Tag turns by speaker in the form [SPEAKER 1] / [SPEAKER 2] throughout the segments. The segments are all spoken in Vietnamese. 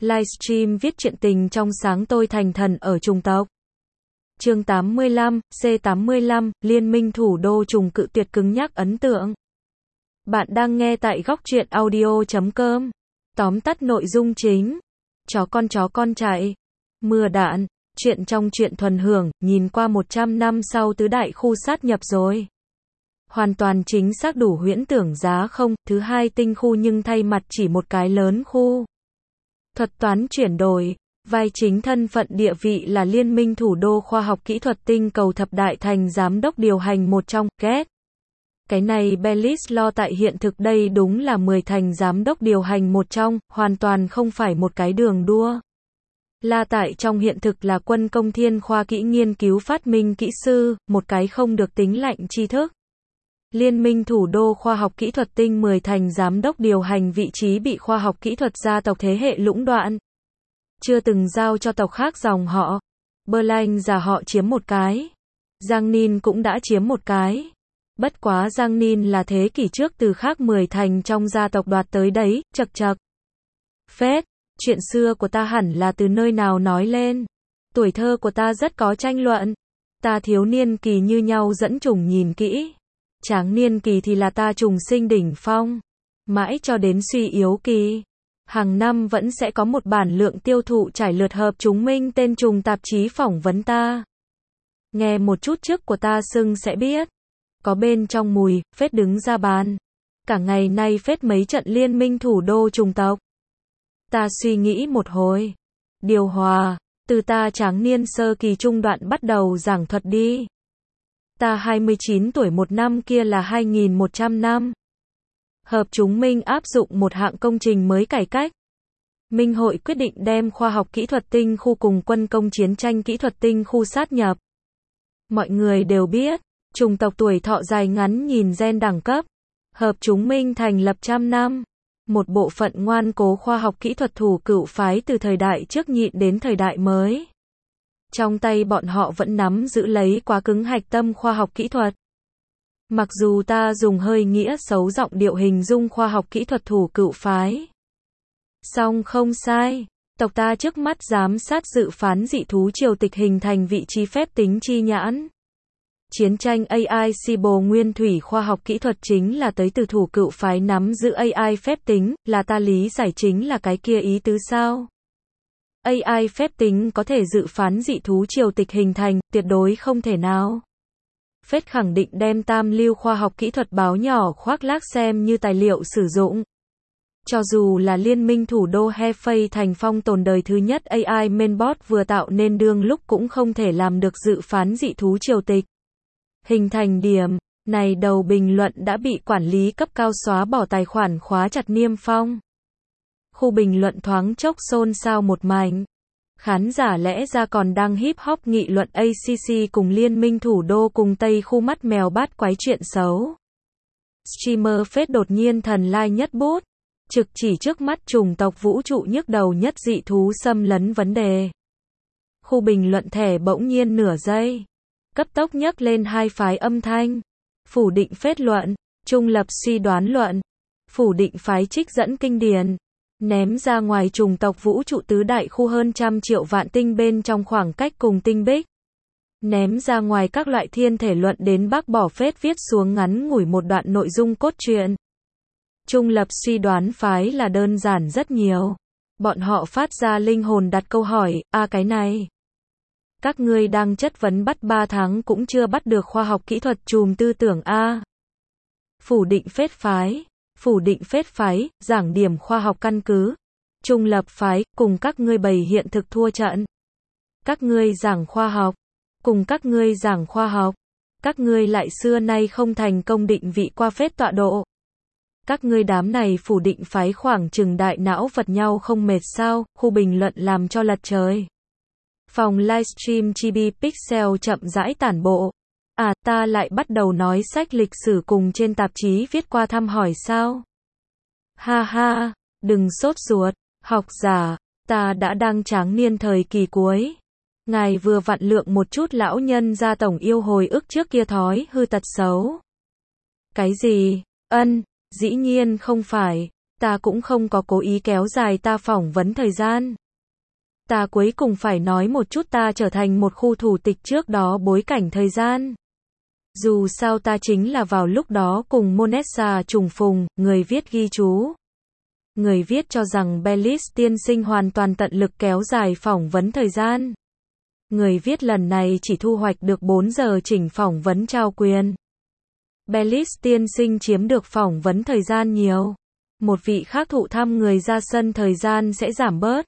[SPEAKER 1] Livestream viết truyện tình trong sáng tôi thành thần ở chủng tộc. Chương 85, C85, Liên minh thủ đô trùng cự tuyệt cứng nhắc ấn tượng. Bạn đang nghe tại góc truyện audio.com. Tóm tắt nội dung chính. Chó con chạy. Mưa đạn. Chuyện trong truyện thuần hưởng, nhìn qua 100 năm sau tứ đại khu sát nhập rồi. Hoàn toàn chính xác đủ huyễn tưởng giá không, thứ hai tinh khu nhưng thay mặt chỉ một cái lớn khu. Thuật toán chuyển đổi. Vai chính thân phận địa vị là Liên minh thủ đô khoa học kỹ thuật tinh cầu thập đại thành giám đốc điều hành một trong, ghét. Cái này Bellis lo tại hiện thực đây đúng là 10 thành giám đốc điều hành một trong, hoàn toàn không phải một cái đường đua. La tại trong hiện thực là quân công thiên khoa kỹ nghiên cứu phát minh kỹ sư, một cái không được tính lạnh tri thức. Liên minh thủ đô khoa học kỹ thuật tinh 10 thành giám đốc điều hành vị trí bị khoa học kỹ thuật gia tộc thế hệ lũng đoạn. Chưa từng giao cho tộc khác dòng họ. Berlin giả họ chiếm một cái. Giang Ninh cũng đã chiếm một cái. Bất quá Giang Ninh là thế kỷ trước từ khác 10 thành trong gia tộc đoạt tới đấy, chật chật. Phết, chuyện xưa của ta hẳn là từ nơi nào nói lên. Tuổi thơ của ta rất có tranh luận. Ta thiếu niên kỳ như nhau dẫn trùng nhìn kỹ. Tráng niên kỳ thì là ta trùng sinh đỉnh phong. Mãi cho đến suy yếu kỳ. Hàng năm vẫn sẽ có một bản lượng tiêu thụ trải lượt hợp chúng minh tên trùng tạp chí phỏng vấn ta. Nghe một chút trước của ta xưng sẽ biết. Có bên trong mùi, phết đứng ra bàn. Cả ngày nay phết mấy trận liên minh thủ đô trùng tộc. Ta suy nghĩ một hồi. Điều hòa, từ ta tráng niên sơ kỳ trung đoạn bắt đầu giảng thuật đi. Ta 29 tuổi một năm kia là 2100 năm. Hợp chúng minh áp dụng một hạng công trình mới cải cách. Minh hội quyết định đem khoa học kỹ thuật tinh khu cùng quân công chiến tranh kỹ thuật tinh khu sát nhập. Mọi người đều biết, chủng tộc tuổi thọ dài ngắn nhìn gen đẳng cấp. Hợp chúng minh thành lập trăm năm. Một bộ phận ngoan cố khoa học kỹ thuật thủ cựu phái từ thời đại trước nhịn đến thời đại mới. Trong tay bọn họ vẫn nắm giữ lấy quá cứng hạch tâm khoa học kỹ thuật. Mặc dù ta dùng hơi nghĩa xấu giọng điệu hình dung khoa học kỹ thuật thủ cựu phái. Song không sai, tộc ta trước mắt giám sát dự phán dị thú triều tịch hình thành vị trí phép tính chi nhãn. Chiến tranh AI Cyber nguyên thủy khoa học kỹ thuật chính là tới từ thủ cựu phái nắm giữ AI phép tính, là ta lý giải chính là cái kia ý tứ sao. AI phép tính có thể dự phán dị thú triều tịch hình thành, tuyệt đối không thể nào. Phết khẳng định đem tam lưu khoa học kỹ thuật báo nhỏ khoác lác xem như tài liệu sử dụng. Cho dù là liên minh thủ đô Hefei thành phong tồn đời thứ nhất AI mainbot vừa tạo nên đương lúc cũng không thể làm được dự phán dị thú triều tịch. Hình thành điểm, này đầu bình luận đã bị quản lý cấp cao xóa bỏ tài khoản khóa chặt niêm phong. Khu bình luận thoáng chốc xôn xao một mảnh. Khán giả lẽ ra còn đang hip hop nghị luận ACC cùng liên minh thủ đô cùng Tây khu mắt mèo bát quái chuyện xấu. Streamer phết đột nhiên thần lai nhất bút. Trực chỉ trước mắt chủng tộc vũ trụ nhức đầu nhất dị thú xâm lấn vấn đề. Khu bình luận thẻ bỗng nhiên nửa giây. Cấp tốc nhấc lên hai phái âm thanh. Phủ định phết luận, trung lập suy đoán luận. Phủ định phái trích dẫn kinh điển. Ném ra ngoài chủng tộc vũ trụ tứ đại khu hơn 100 triệu vạn tinh bên trong khoảng cách cùng tinh bích. Ném ra ngoài các loại thiên thể luận đến bác bỏ phết viết xuống ngắn ngủi một đoạn nội dung cốt truyện. Trung lập suy đoán phái là đơn giản rất nhiều. Bọn họ phát ra linh hồn đặt câu hỏi, cái này. Các ngươi đang chất vấn bắt 3 tháng cũng chưa bắt được khoa học kỹ thuật chùm tư tưởng Phủ định phết phái. Phủ định phết phái, giảng điểm khoa học căn cứ. Trung lập phái, cùng các ngươi bày hiện thực thua trận. Các ngươi giảng khoa học. Cùng các ngươi giảng khoa học. Các ngươi lại xưa nay không thành công định vị qua phết tọa độ. Các ngươi đám này phủ định phái khoảng chừng đại não vật nhau không mệt sao, khu bình luận làm cho lật trời. Phòng livestream Chibi Pixel chậm rãi tản bộ. Ta lại bắt đầu nói sách lịch sử cùng trên tạp chí viết qua thăm hỏi sao? Ha ha, đừng sốt ruột, học giả, ta đã đang tráng niên thời kỳ cuối. Ngài vừa vặn lượng một chút lão nhân gia tổng yêu hồi ức trước kia thói hư tật xấu. Cái gì? Dĩ nhiên không phải. Ta cũng không có cố ý kéo dài ta phỏng vấn thời gian. Ta cuối cùng phải nói một chút ta trở thành một khu thủ tịch trước đó bối cảnh thời gian. Dù sao ta chính là vào lúc đó cùng Monessa trùng phùng, người viết ghi chú. Người viết cho rằng Bellis tiên sinh hoàn toàn tận lực kéo dài phỏng vấn thời gian. Người viết lần này chỉ thu hoạch được 4 giờ chỉnh phỏng vấn trao quyền. Bellis tiên sinh chiếm được phỏng vấn thời gian nhiều. Một vị khác thụ thăm người ra sân thời gian sẽ giảm bớt.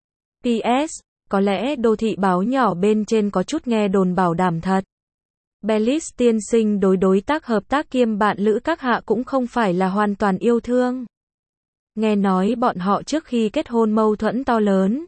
[SPEAKER 1] PS, có lẽ đô thị báo nhỏ bên trên có chút nghe đồn bảo đảm thật. Bellis tiên sinh đối tác hợp tác kiêm bạn lữ các hạ cũng không phải là hoàn toàn yêu thương. Nghe nói bọn họ trước khi kết hôn mâu thuẫn to lớn.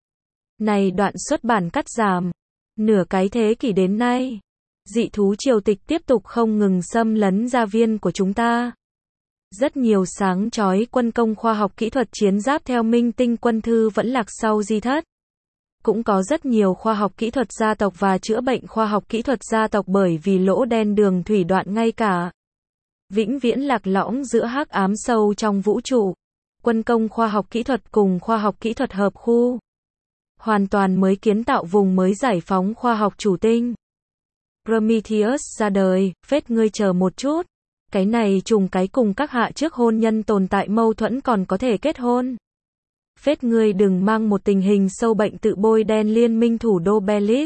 [SPEAKER 1] Này đoạn xuất bản cắt giảm. Nửa cái thế kỷ đến nay. Dị thú triều tịch tiếp tục không ngừng xâm lấn gia viên của chúng ta. Rất nhiều sáng chói quân công khoa học kỹ thuật chiến giáp theo minh tinh quân thư vẫn lạc sau di thất. Cũng có rất nhiều khoa học kỹ thuật gia tộc và chữa bệnh khoa học kỹ thuật gia tộc bởi vì lỗ đen đường thủy đoạn ngay cả. Vĩnh viễn lạc lõng giữa hắc ám sâu trong vũ trụ. Quân công khoa học kỹ thuật cùng khoa học kỹ thuật hợp khu. Hoàn toàn mới kiến tạo vùng mới giải phóng khoa học chủ tinh. Prometheus ra đời, phết ngươi chờ một chút. Cái này trùng cái cùng các hạ trước hôn nhân tồn tại mâu thuẫn còn có thể kết hôn. Phết ngươi đừng mang một tình hình sâu bệnh tự bôi đen liên minh thủ đô Bellis.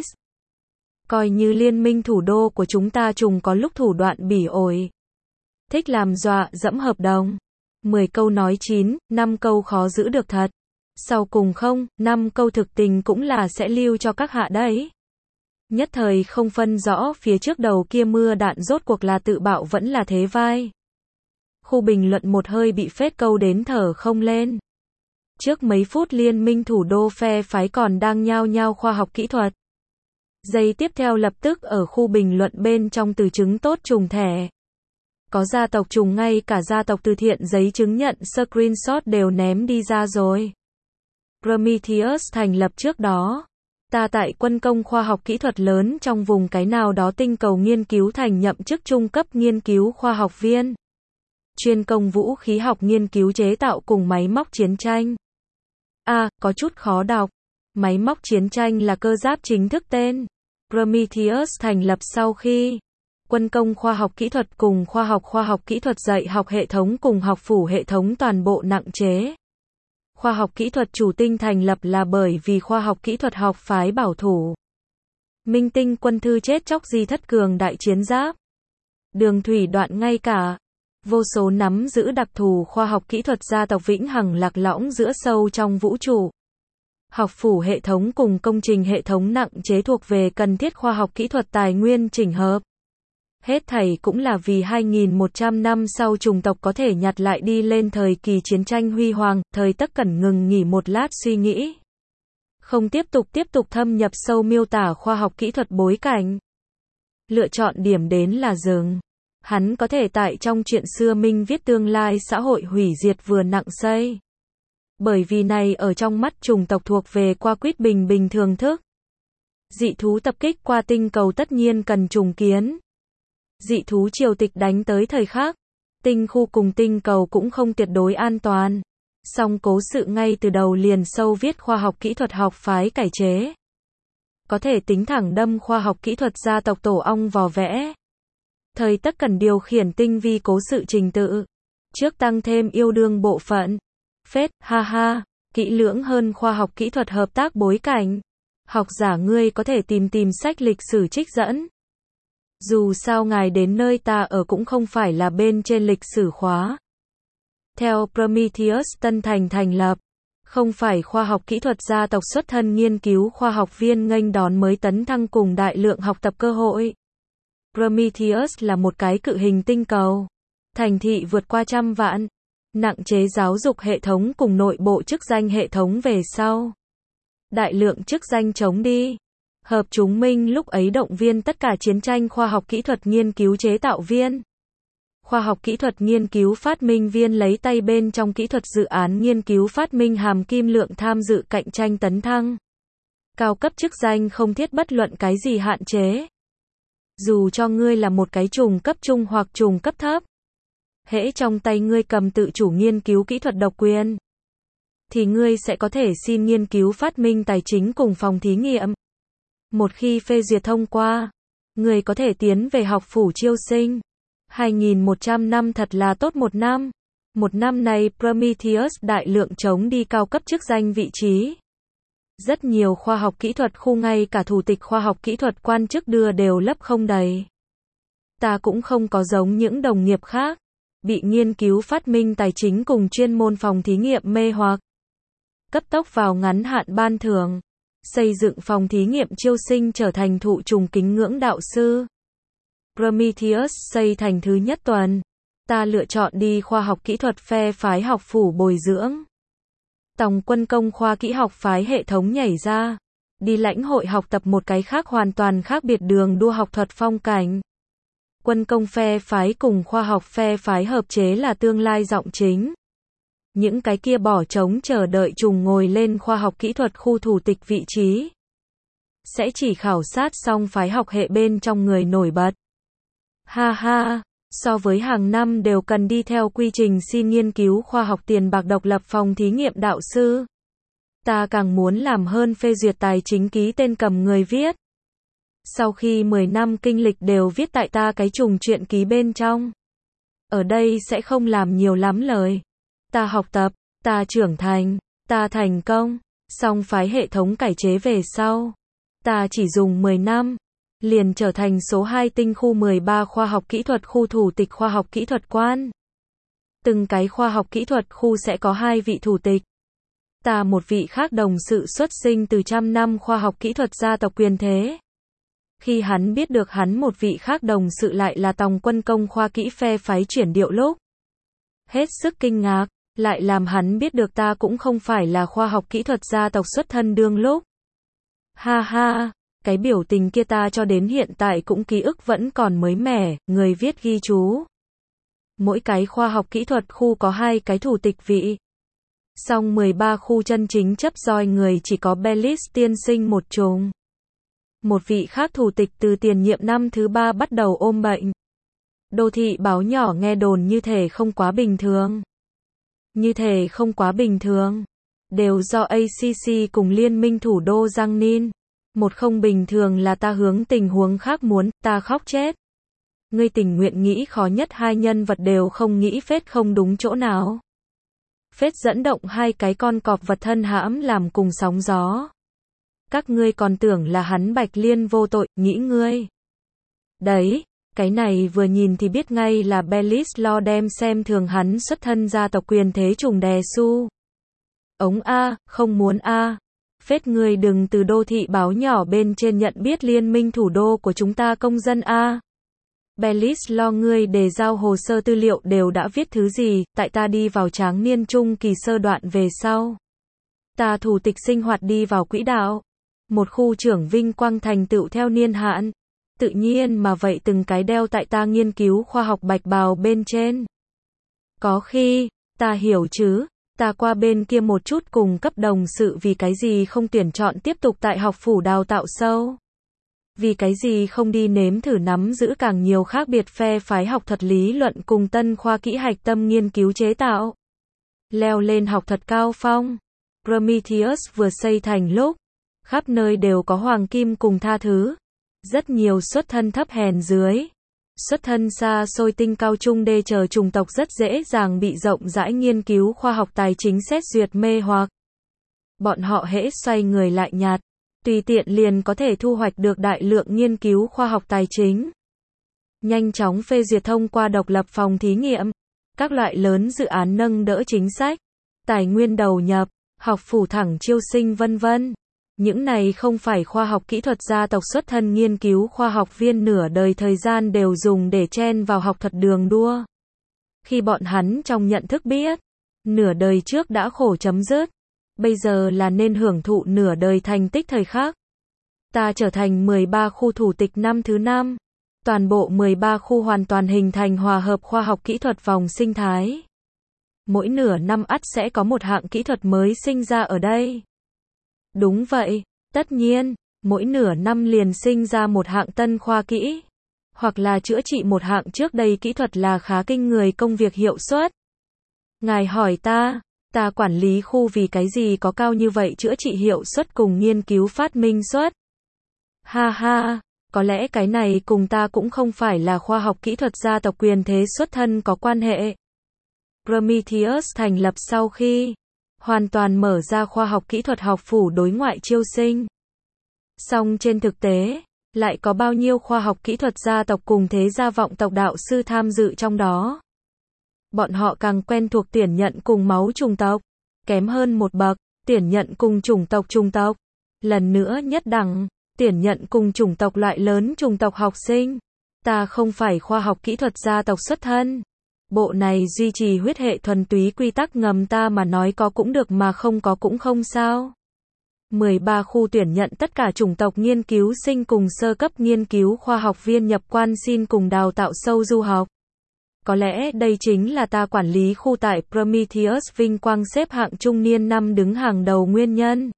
[SPEAKER 1] Coi như liên minh thủ đô của chúng ta trùng có lúc thủ đoạn bỉ ổi. Thích làm dọa dẫm hợp đồng. 10 câu nói 9, 5 câu khó giữ được thật. Sau cùng không, 5 câu thực tình cũng là sẽ lưu cho các hạ đấy. Nhất thời không phân rõ phía trước đầu kia mưa đạn rốt cuộc là tự bạo vẫn là thế vai. Khu bình luận một hơi bị phết câu đến thở không lên. Trước mấy phút liên minh thủ đô phe phái còn đang nhao nhao khoa học kỹ thuật. Giây tiếp theo lập tức ở khu bình luận bên trong từ chứng tốt trùng thẻ. Có gia tộc trùng ngay cả gia tộc từ thiện giấy chứng nhận screenshot đều ném đi ra rồi. Prometheus thành lập trước đó. Ta tại quân công khoa học kỹ thuật lớn trong vùng cái nào đó tinh cầu nghiên cứu thành nhậm chức trung cấp nghiên cứu khoa học viên. Chuyên công vũ khí học nghiên cứu chế tạo cùng máy móc chiến tranh. Có chút khó đọc. Máy móc chiến tranh là cơ giáp chính thức tên. Prometheus thành lập sau khi quân công khoa học kỹ thuật cùng khoa học kỹ thuật dạy học hệ thống cùng học phủ hệ thống toàn bộ nặng chế. Khoa học kỹ thuật chủ tinh thành lập là bởi vì khoa học kỹ thuật học phái bảo thủ. Minh tinh quân thư chết chóc di thất cường đại chiến giáp. Đường thủy đoạn ngay cả. Vô số nắm giữ đặc thù khoa học kỹ thuật gia tộc vĩnh hằng lạc lõng giữa sâu trong vũ trụ. Học phủ hệ thống cùng công trình hệ thống nặng chế thuộc về cần thiết khoa học kỹ thuật tài nguyên chỉnh hợp. Hết thảy cũng là vì 2.100 năm sau chủng tộc có thể nhặt lại đi lên thời kỳ chiến tranh huy hoàng, thời Tất Cẩn ngừng nghỉ một lát suy nghĩ. Không tiếp tục thâm nhập sâu miêu tả khoa học kỹ thuật bối cảnh. Lựa chọn điểm đến là dừng. Hắn có thể tại trong chuyện xưa minh viết tương lai xã hội hủy diệt vừa nặng xây. Bởi vì này ở trong mắt chủng tộc thuộc về qua quýt bình thường thức. Dị thú tập kích qua tinh cầu tất nhiên cần trùng kiến. Dị thú triều tịch đánh tới thời khắc. Tinh khu cùng tinh cầu cũng không tuyệt đối an toàn. Song cố sự ngay từ đầu liền sâu viết khoa học kỹ thuật học phái cải chế. Có thể tính thẳng đâm khoa học kỹ thuật gia tộc tổ ong vò vẽ. Thời Tất Cẩn điều khiển tinh vi cố sự trình tự. Trước tăng thêm yêu đương bộ phận. Phết, kỹ lưỡng hơn khoa học kỹ thuật hợp tác bối cảnh. Học giả ngươi có thể tìm sách lịch sử trích dẫn. Dù sao ngài đến nơi ta ở cũng không phải là bên trên lịch sử khóa. Theo Prometheus Tân Thành thành lập, không phải khoa học kỹ thuật gia tộc xuất thân nghiên cứu khoa học viên nghênh đón mới tấn thăng cùng đại lượng học tập cơ hội. Prometheus là một cái cự hình tinh cầu. Thành thị vượt qua 100 vạn. Nặng chế giáo dục hệ thống cùng nội bộ chức danh hệ thống về sau. Đại lượng chức danh chống đi. Hợp chúng minh lúc ấy động viên tất cả chiến tranh khoa học kỹ thuật nghiên cứu chế tạo viên. Khoa học kỹ thuật nghiên cứu phát minh viên lấy tay bên trong kỹ thuật dự án nghiên cứu phát minh hàm kim lượng tham dự cạnh tranh tấn thăng. Cao cấp chức danh không thiết bất luận cái gì hạn chế. Dù cho ngươi là một cái trùng cấp trung hoặc trùng cấp thấp. Hễ trong tay ngươi cầm tự chủ nghiên cứu kỹ thuật độc quyền, thì ngươi sẽ có thể xin nghiên cứu phát minh tài chính cùng phòng thí nghiệm. Một khi phê duyệt thông qua, ngươi có thể tiến về học phủ chiêu sinh. 2.100 năm thật là tốt một năm. Một năm này Prometheus đại lượng chống đi cao cấp chức danh vị trí. Rất nhiều khoa học kỹ thuật khu ngay cả thủ tịch khoa học kỹ thuật quan chức đưa đều lấp không đầy. Ta cũng không có giống những đồng nghiệp khác, bị nghiên cứu phát minh tài chính cùng chuyên môn phòng thí nghiệm mê hoặc. Cấp tốc vào ngắn hạn ban thưởng, xây dựng phòng thí nghiệm chiêu sinh trở thành thụ trùng kính ngưỡng đạo sư. Prometheus xây thành thứ nhất tuần. Ta lựa chọn đi khoa học kỹ thuật phe phái học phủ bồi dưỡng. Tòng quân công khoa kỹ học phái hệ thống nhảy ra. Đi lãnh hội học tập một cái khác hoàn toàn khác biệt đường đua học thuật phong cảnh. Quân công phe phái cùng khoa học phe phái hợp chế là tương lai giọng chính. Những cái kia bỏ trống chờ đợi trùng ngồi lên khoa học kỹ thuật khu thủ tịch vị trí. Sẽ chỉ khảo sát xong phái học hệ bên trong người nổi bật. Ha ha, so với hàng năm đều cần đi theo quy trình xin nghiên cứu khoa học tiền bạc độc lập phòng thí nghiệm đạo sư. Ta càng muốn làm hơn phê duyệt tài chính ký tên cầm người viết. Sau khi 10 năm kinh lịch đều viết tại ta cái trùng truyện ký bên trong. Ở đây sẽ không làm nhiều lắm lời. Ta học tập, ta trưởng thành, ta thành công, xong phái hệ thống cải chế về sau. Ta chỉ dùng 10 năm, liền trở thành số 2 tinh khu 13 khoa học kỹ thuật khu thủ tịch khoa học kỹ thuật quan. Từng cái khoa học kỹ thuật khu sẽ có 2 vị thủ tịch. Ta một vị khác đồng sự xuất sinh từ trăm năm khoa học kỹ thuật gia tộc quyền thế. Khi hắn biết được hắn một vị khác đồng sự lại là tòng quân công khoa kỹ phe phái chuyển điệu lúc. Hết sức kinh ngạc, lại làm hắn biết được ta cũng không phải là khoa học kỹ thuật gia tộc xuất thân đương lúc. Ha ha, cái biểu tình kia ta cho đến hiện tại cũng ký ức vẫn còn mới mẻ, người viết ghi chú. Mỗi cái khoa học kỹ thuật khu có 2 cái thủ tịch vị. Song 13 khu chân chính chấp roi người chỉ có Bellis tiên sinh một trùng. Một vị khác thủ tịch từ tiền nhiệm năm thứ 3 bắt đầu ôm bệnh. Đô thị báo nhỏ nghe đồn như thể không quá bình thường. Như thể không quá bình thường. Đều do ACC cùng Liên minh thủ đô Giang Ninh. Một không bình thường là ta hướng tình huống khác muốn, ta khóc chết. Ngươi tình nguyện nghĩ khó nhất 2 nhân vật đều không nghĩ phết không đúng chỗ nào. Phết dẫn động 2 cái con cọp vật thân hãm làm cùng sóng gió. Các ngươi còn tưởng là hắn Bạch Liên vô tội, nghĩ ngươi. Đấy, cái này vừa nhìn thì biết ngay là Bellis lo đem xem thường hắn xuất thân gia tộc quyền thế trùng đè su. Ống A, không muốn A. Phết ngươi đừng từ đô thị báo nhỏ bên trên nhận biết liên minh thủ đô của chúng ta công dân A. Bellis lo ngươi đề giao hồ sơ tư liệu đều đã viết thứ gì, tại ta đi vào tráng niên trung kỳ sơ đoạn về sau. Ta thủ tịch sinh hoạt đi vào quỹ đạo. Một khu trưởng vinh quang thành tựu theo niên hạn. Tự nhiên mà vậy từng cái đeo tại ta nghiên cứu khoa học bạch bào bên trên. Có khi, ta hiểu chứ, ta qua bên kia một chút cùng cấp đồng sự vì cái gì không tuyển chọn tiếp tục tại học phủ đào tạo sâu. Vì cái gì không đi nếm thử nắm giữ càng nhiều khác biệt phe phái học thuật lý luận cùng tân khoa kỹ hạch tâm nghiên cứu chế tạo. Leo lên học thuật cao phong. Prometheus vừa xây thành lúc, khắp nơi đều có hoàng kim cùng tha thứ. Rất nhiều xuất thân thấp hèn dưới. Xuất thân xa xôi tinh cao trung đê chờ chủng tộc rất dễ dàng bị rộng rãi nghiên cứu khoa học tài chính xét duyệt mê hoặc. Bọn họ hễ xoay người lại nhạt, tùy tiện liền có thể thu hoạch được đại lượng nghiên cứu khoa học tài chính. Nhanh chóng phê duyệt thông qua độc lập phòng thí nghiệm, các loại lớn dự án nâng đỡ chính sách, tài nguyên đầu nhập, học phủ thẳng chiêu sinh vân vân. Những này không phải khoa học kỹ thuật gia tộc xuất thân nghiên cứu khoa học viên nửa đời thời gian đều dùng để chen vào học thuật đường đua. Khi bọn hắn trong nhận thức biết, nửa đời trước đã khổ chấm dứt, bây giờ là nên hưởng thụ nửa đời thành tích thời khắc. Ta trở thành 13 khu thủ tịch năm thứ 5. Toàn bộ 13 khu hoàn toàn hình thành hòa hợp khoa học kỹ thuật vòng sinh thái. Mỗi nửa năm ắt sẽ có một hạng kỹ thuật mới sinh ra ở đây. Đúng vậy, tất nhiên, mỗi nửa năm liền sinh ra một hạng tân khoa kỹ. hoặc là chữa trị một hạng trước đây kỹ thuật là khá kinh người công việc hiệu suất. Ngài hỏi ta quản lý khu vì cái gì có cao như vậy chữa trị hiệu suất cùng nghiên cứu phát minh suất. Ha ha, có lẽ cái này cùng ta cũng không phải là khoa học kỹ thuật gia tộc quyền thế xuất thân có quan hệ. Prometheus thành lập sau khi hoàn toàn mở ra khoa học kỹ thuật học phủ đối ngoại chiêu sinh. Song trên thực tế, lại có bao nhiêu khoa học kỹ thuật gia tộc cùng thế gia vọng tộc đạo sư tham dự trong đó. Bọn họ càng quen thuộc tuyển nhận cùng máu chủng tộc, kém hơn một bậc, tuyển nhận cùng chủng tộc. Lần nữa nhất đẳng, tuyển nhận cùng chủng tộc loại lớn chủng tộc học sinh. Ta không phải khoa học kỹ thuật gia tộc xuất thân. Bộ này duy trì huyết hệ thuần túy quy tắc ngầm ta mà nói có cũng được mà không có cũng không sao. 13 khu tuyển nhận tất cả chủng tộc nghiên cứu sinh cùng sơ cấp nghiên cứu khoa học viên nhập quan xin cùng đào tạo sâu du học. Có lẽ đây chính là ta quản lý khu tại Prometheus vinh quang xếp hạng trung niên năm đứng hàng đầu nguyên nhân.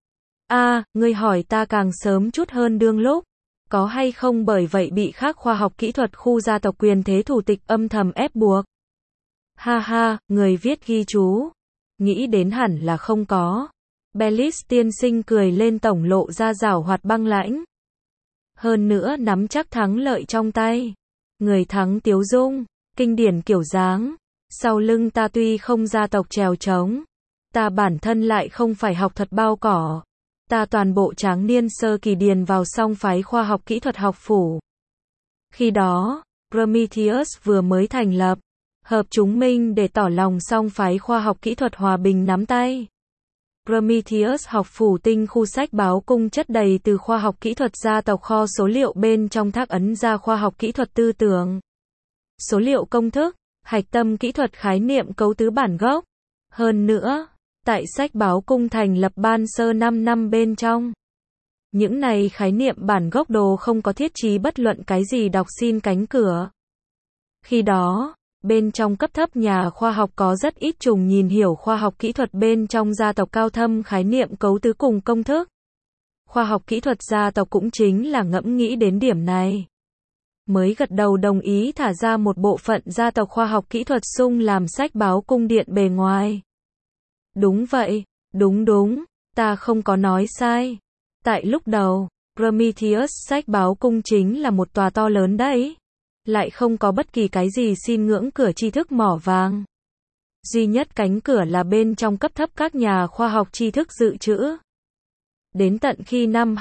[SPEAKER 1] Ngươi hỏi ta càng sớm chút hơn đương lúc. Có hay không bởi vậy bị khác khoa học kỹ thuật khu gia tộc quyền thế thủ tịch âm thầm ép buộc? Ha ha, người viết ghi chú. Nghĩ đến hẳn là không có. Bellis tiên sinh cười lên tổng lộ ra giảo hoạt băng lãnh. Hơn nữa nắm chắc thắng lợi trong tay. Người thắng tiếu dung, kinh điển kiểu dáng. Sau lưng ta tuy không gia tộc trèo trống. Ta bản thân lại không phải học thuật bao cỏ. Ta toàn bộ tráng niên sơ kỳ điền vào song phái khoa học kỹ thuật học phủ. Khi đó, Prometheus vừa mới thành lập, hợp chúng minh để tỏ lòng song phái khoa học kỹ thuật hòa bình nắm tay. Prometheus học phủ tinh khu sách báo cung chất đầy từ khoa học kỹ thuật gia tộc kho số liệu bên trong thác ấn ra khoa học kỹ thuật tư tưởng. Số liệu công thức, hạch tâm kỹ thuật khái niệm cấu tứ bản gốc. Hơn nữa, tại sách báo cung thành lập ban sơ 5 năm bên trong. Những này khái niệm bản gốc đồ không có thiết trí bất luận cái gì đọc xin cánh cửa. Khi đó, bên trong cấp thấp nhà khoa học có rất ít trùng nhìn hiểu khoa học kỹ thuật bên trong gia tộc cao thâm khái niệm cấu tứ cùng công thức. Khoa học kỹ thuật gia tộc cũng chính là ngẫm nghĩ đến điểm này. Mới gật đầu đồng ý thả ra một bộ phận gia tộc khoa học kỹ thuật sung làm sách báo cung điện bề ngoài. Đúng vậy, đúng, ta không có nói sai. Tại lúc đầu, Prometheus sách báo cung chính là một tòa to lớn đấy. Lại không có bất kỳ cái gì xin ngưỡng cửa tri thức mỏ vàng. Duy nhất cánh cửa là bên trong cấp thấp các nhà khoa học tri thức dự trữ. Đến tận khi năm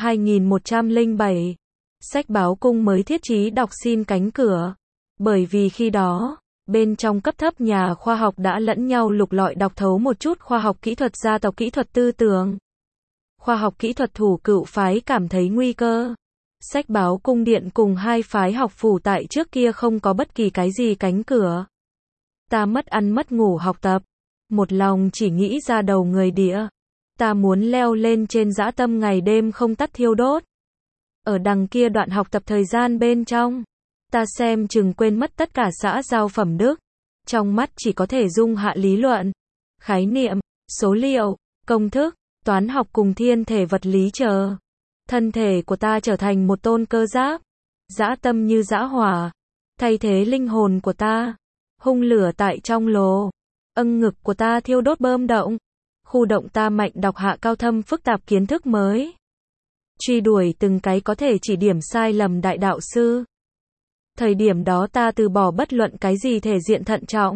[SPEAKER 1] 2107, sách báo cung mới thiết trí đọc xin cánh cửa. Bởi vì khi đó, bên trong cấp thấp nhà khoa học đã lẫn nhau lục lọi đọc thấu một chút khoa học kỹ thuật gia tộc kỹ thuật tư tưởng. Khoa học kỹ thuật thủ cựu phái cảm thấy nguy cơ. Sách báo cung điện cùng hai phái học phủ tại trước kia không có bất kỳ cái gì cánh cửa. Ta mất ăn mất ngủ học tập. Một lòng chỉ nghĩ ra đầu người địa. Ta muốn leo lên trên dã tâm ngày đêm không tắt thiêu đốt. Ở đằng kia đoạn học tập thời gian bên trong. Ta xem chừng quên mất tất cả xã giao phẩm đức. Trong mắt chỉ có thể dung hạ lý luận, khái niệm, số liệu, công thức, toán học cùng thiên thể vật lý chờ. Thân thể của ta trở thành một tôn cơ giáp. Dã tâm như dã hỏa. Thay thế linh hồn của ta. Hung lửa tại trong lồ. Ngực của ta thiêu đốt bơm động. Khu động ta mạnh đọc hạ cao thâm phức tạp kiến thức mới. Truy đuổi từng cái có thể chỉ điểm sai lầm đại đạo sư. Thời điểm đó ta từ bỏ bất luận cái gì thể diện thận trọng.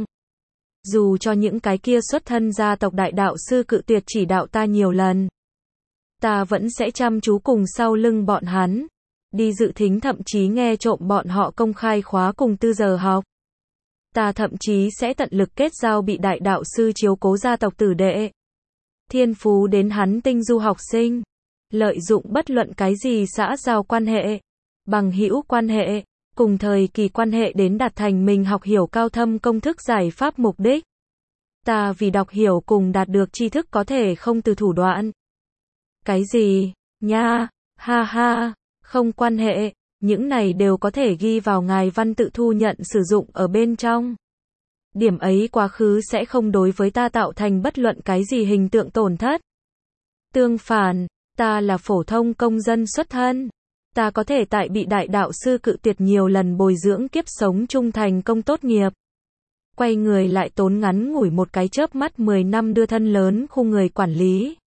[SPEAKER 1] Dù cho những cái kia xuất thân gia tộc đại đạo sư cự tuyệt chỉ đạo ta nhiều lần. Ta vẫn sẽ chăm chú cùng sau lưng bọn hắn. Đi dự thính thậm chí nghe trộm bọn họ công khai khóa cùng 4 giờ học. Ta thậm chí sẽ tận lực kết giao bị đại đạo sư chiếu cố gia tộc tử đệ. Thiên phú đến hắn tinh du học sinh. Lợi dụng bất luận cái gì xã giao quan hệ, bằng hữu quan hệ, cùng thời kỳ quan hệ đến đạt thành mình học hiểu cao thâm công thức giải pháp mục đích. Ta vì đọc hiểu cùng đạt được tri thức có thể không từ thủ đoạn. Cái gì, nha, ha ha, không quan hệ, những này đều có thể ghi vào ngài văn tự thu nhận sử dụng ở bên trong. Điểm ấy quá khứ sẽ không đối với ta tạo thành bất luận cái gì hình tượng tổn thất. Tương phản, ta là phổ thông công dân xuất thân. Ta có thể tại bị đại đạo sư cự tuyệt nhiều lần bồi dưỡng kiếp sống trung thành công tốt nghiệp. Quay người lại tốn ngắn ngủi một cái chớp mắt 10 năm đưa thân lớn khu người quản lý.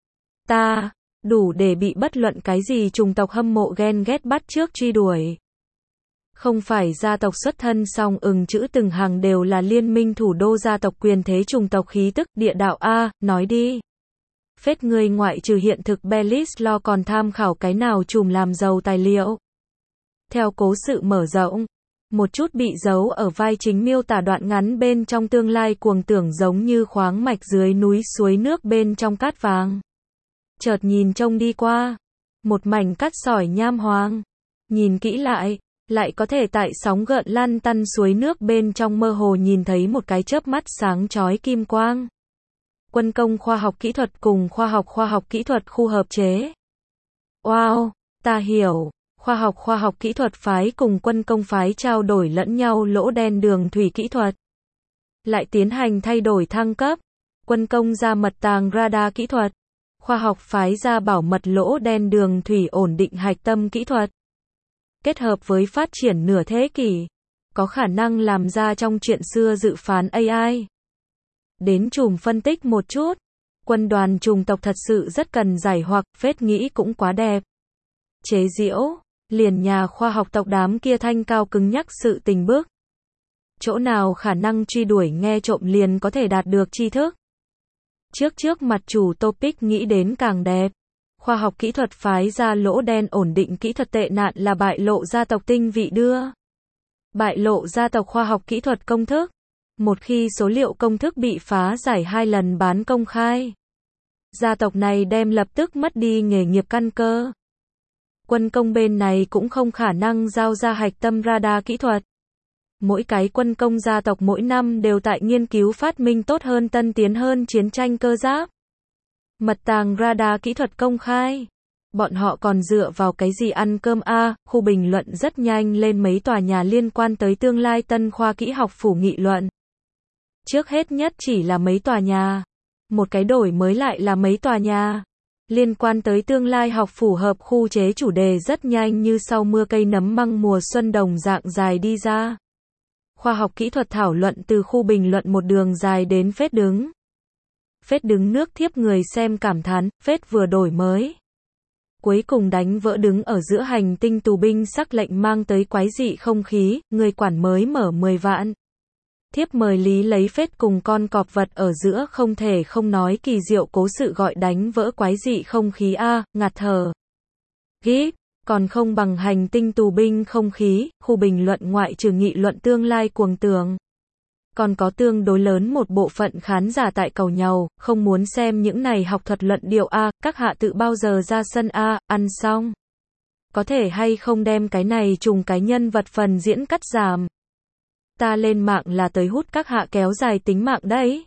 [SPEAKER 1] Ta, đủ để bị bất luận cái gì chủng tộc hâm mộ ghen ghét bắt chước truy đuổi. Không phải gia tộc xuất thân song chữ từng hàng đều là liên minh thủ đô gia tộc quyền thế chủng tộc khí tức địa đạo a, nói đi. Phết ngươi ngoại trừ hiện thực Belis lo còn tham khảo cái nào chùm làm giàu tài liệu. Theo cố sự mở rộng, một chút bị giấu ở vai chính miêu tả đoạn ngắn bên trong tương lai cuồng tưởng giống như khoáng mạch dưới núi suối nước bên trong cát vàng. Chợt nhìn trông đi qua, một mảnh cát sỏi nham hoàng. Nhìn kỹ lại có thể tại sóng gợn lăn tăn suối nước bên trong mơ hồ nhìn thấy một cái chớp mắt sáng chói kim quang. Quân công khoa học kỹ thuật cùng khoa học kỹ thuật khu hợp chế. Wow, ta hiểu, khoa học kỹ thuật phái cùng quân công phái trao đổi lẫn nhau lỗ đen đường thủy kỹ thuật. Lại tiến hành thay đổi thăng cấp. Quân công ra mật tàng radar kỹ thuật. Khoa học phái ra bảo mật lỗ đen đường thủy ổn định hạch tâm kỹ thuật. Kết hợp với phát triển nửa thế kỷ, có khả năng làm ra trong chuyện xưa dự phán AI. Đến chùm phân tích một chút, quân đoàn chủng tộc thật sự rất cần giải hoặc, phết nghĩ cũng quá đẹp. Chế giễu, liền nhà khoa học tộc đám kia thanh cao cứng nhắc sự tình bước. Chỗ nào khả năng truy đuổi nghe trộm liền có thể đạt được tri thức. Trước mặt chủ topic nghĩ đến càng đẹp. Khoa học kỹ thuật phái ra lỗ đen ổn định kỹ thuật tệ nạn là bại lộ gia tộc tinh vị đưa. Bại lộ gia tộc khoa học kỹ thuật công thức. Một khi số liệu công thức bị phá giải 2 lần bán công khai, gia tộc này đem lập tức mất đi nghề nghiệp căn cơ. Quân công bên này cũng không khả năng giao ra hạch tâm radar kỹ thuật. Mỗi cái quân công gia tộc mỗi năm đều tại nghiên cứu phát minh tốt hơn tân tiến hơn chiến tranh cơ giáp. Mật tàng radar kỹ thuật công khai. Bọn họ còn dựa vào cái gì ăn cơm a? Khu bình luận rất nhanh lên mấy tòa nhà liên quan tới tương lai tân khoa kỹ học phủ nghị luận. Trước hết nhất chỉ là mấy tòa nhà. Một cái đổi mới lại là mấy tòa nhà. Liên quan tới tương lai học phủ hợp khu chế chủ đề rất nhanh như sau mưa cây nấm măng mùa xuân đồng dạng dài đi ra. Khoa học kỹ thuật thảo luận từ khu bình luận một đường dài đến phết đứng. Phết đứng nước thiếp người xem cảm thán, phết vừa đổi mới. Cuối cùng đánh vỡ đứng ở giữa hành tinh tù binh sắc lệnh mang tới quái dị không khí, người quản mới mở 10 vạn. Thiếp mời lý lấy phết cùng con cọp vật ở giữa không thể không nói kỳ diệu cố sự gọi đánh vỡ quái dị không khí a, ngạt thở. Gíp, còn không bằng hành tinh tù binh không khí, khu bình luận ngoại trừ nghị luận tương lai cuồng tưởng. Còn có tương đối lớn một bộ phận khán giả tại cầu nhau, không muốn xem những này học thuật luận điệu a, các hạ tự bao giờ ra sân a, ăn xong. Có thể hay không đem cái này trùng cái nhân vật phần diễn cắt giảm. Ta lên mạng là tới hút các hạ kéo dài tính mạng đấy.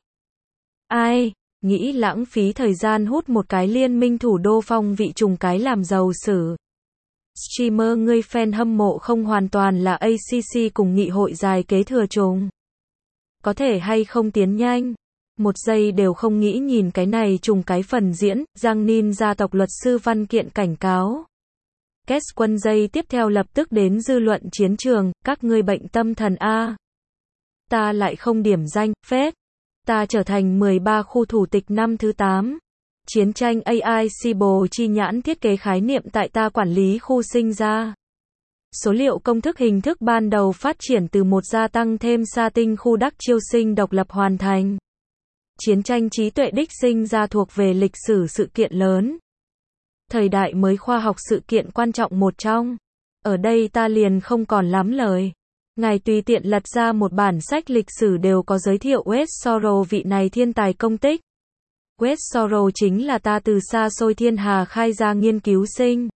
[SPEAKER 1] Ai, nghĩ lãng phí thời gian hút một cái liên minh thủ đô phong vị trùng cái làm giàu sử. Streamer ngươi fan hâm mộ không hoàn toàn là ACC cùng nghị hội dài kế thừa trùng. Có thể hay không tiến nhanh. Một giây đều không nghĩ nhìn cái này trùng cái phần diễn, Giang Ninh gia tộc luật sư văn kiện cảnh cáo. Kết quân giây tiếp theo lập tức đến dư luận chiến trường, các ngươi bệnh tâm thần a. Ta lại không điểm danh, phết. Ta trở thành 13 khu thủ tịch năm thứ 8. Chiến tranh AI Cyber chi nhãn thiết kế khái niệm tại ta quản lý khu sinh ra. Số liệu công thức hình thức ban đầu phát triển từ một gia tăng thêm sa tinh khu đắc chiêu sinh độc lập hoàn thành. Chiến tranh trí tuệ đích sinh ra thuộc về lịch sử sự kiện lớn. Thời đại mới khoa học sự kiện quan trọng một trong. Ở đây ta liền không còn lắm lời. Ngài tùy tiện lật ra một bản sách lịch sử đều có giới thiệu Wes Soros vị này thiên tài công tích. Wes Soros chính là ta từ xa xôi thiên hà khai ra nghiên cứu sinh.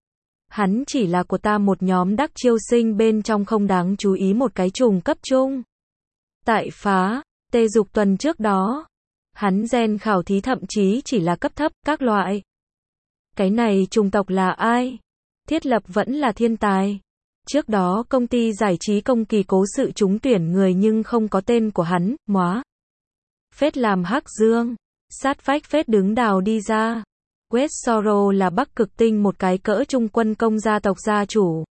[SPEAKER 1] Hắn chỉ là của ta một nhóm đắc chiêu sinh bên trong không đáng chú ý một cái trùng cấp trung. Tại phá, tê dục tuần trước đó, hắn gen khảo thí thậm chí chỉ là cấp thấp, các loại. Cái này chủng tộc là ai? Thiết lập vẫn là thiên tài. Trước đó công ty giải trí công kỳ cố sự trúng tuyển người nhưng không có tên của hắn, móa. Phết làm hắc dương. Sát vách phết đứng đào đi ra. West Soro là Bắc Cực Tinh, một cái cỡ trung quân công gia tộc gia chủ.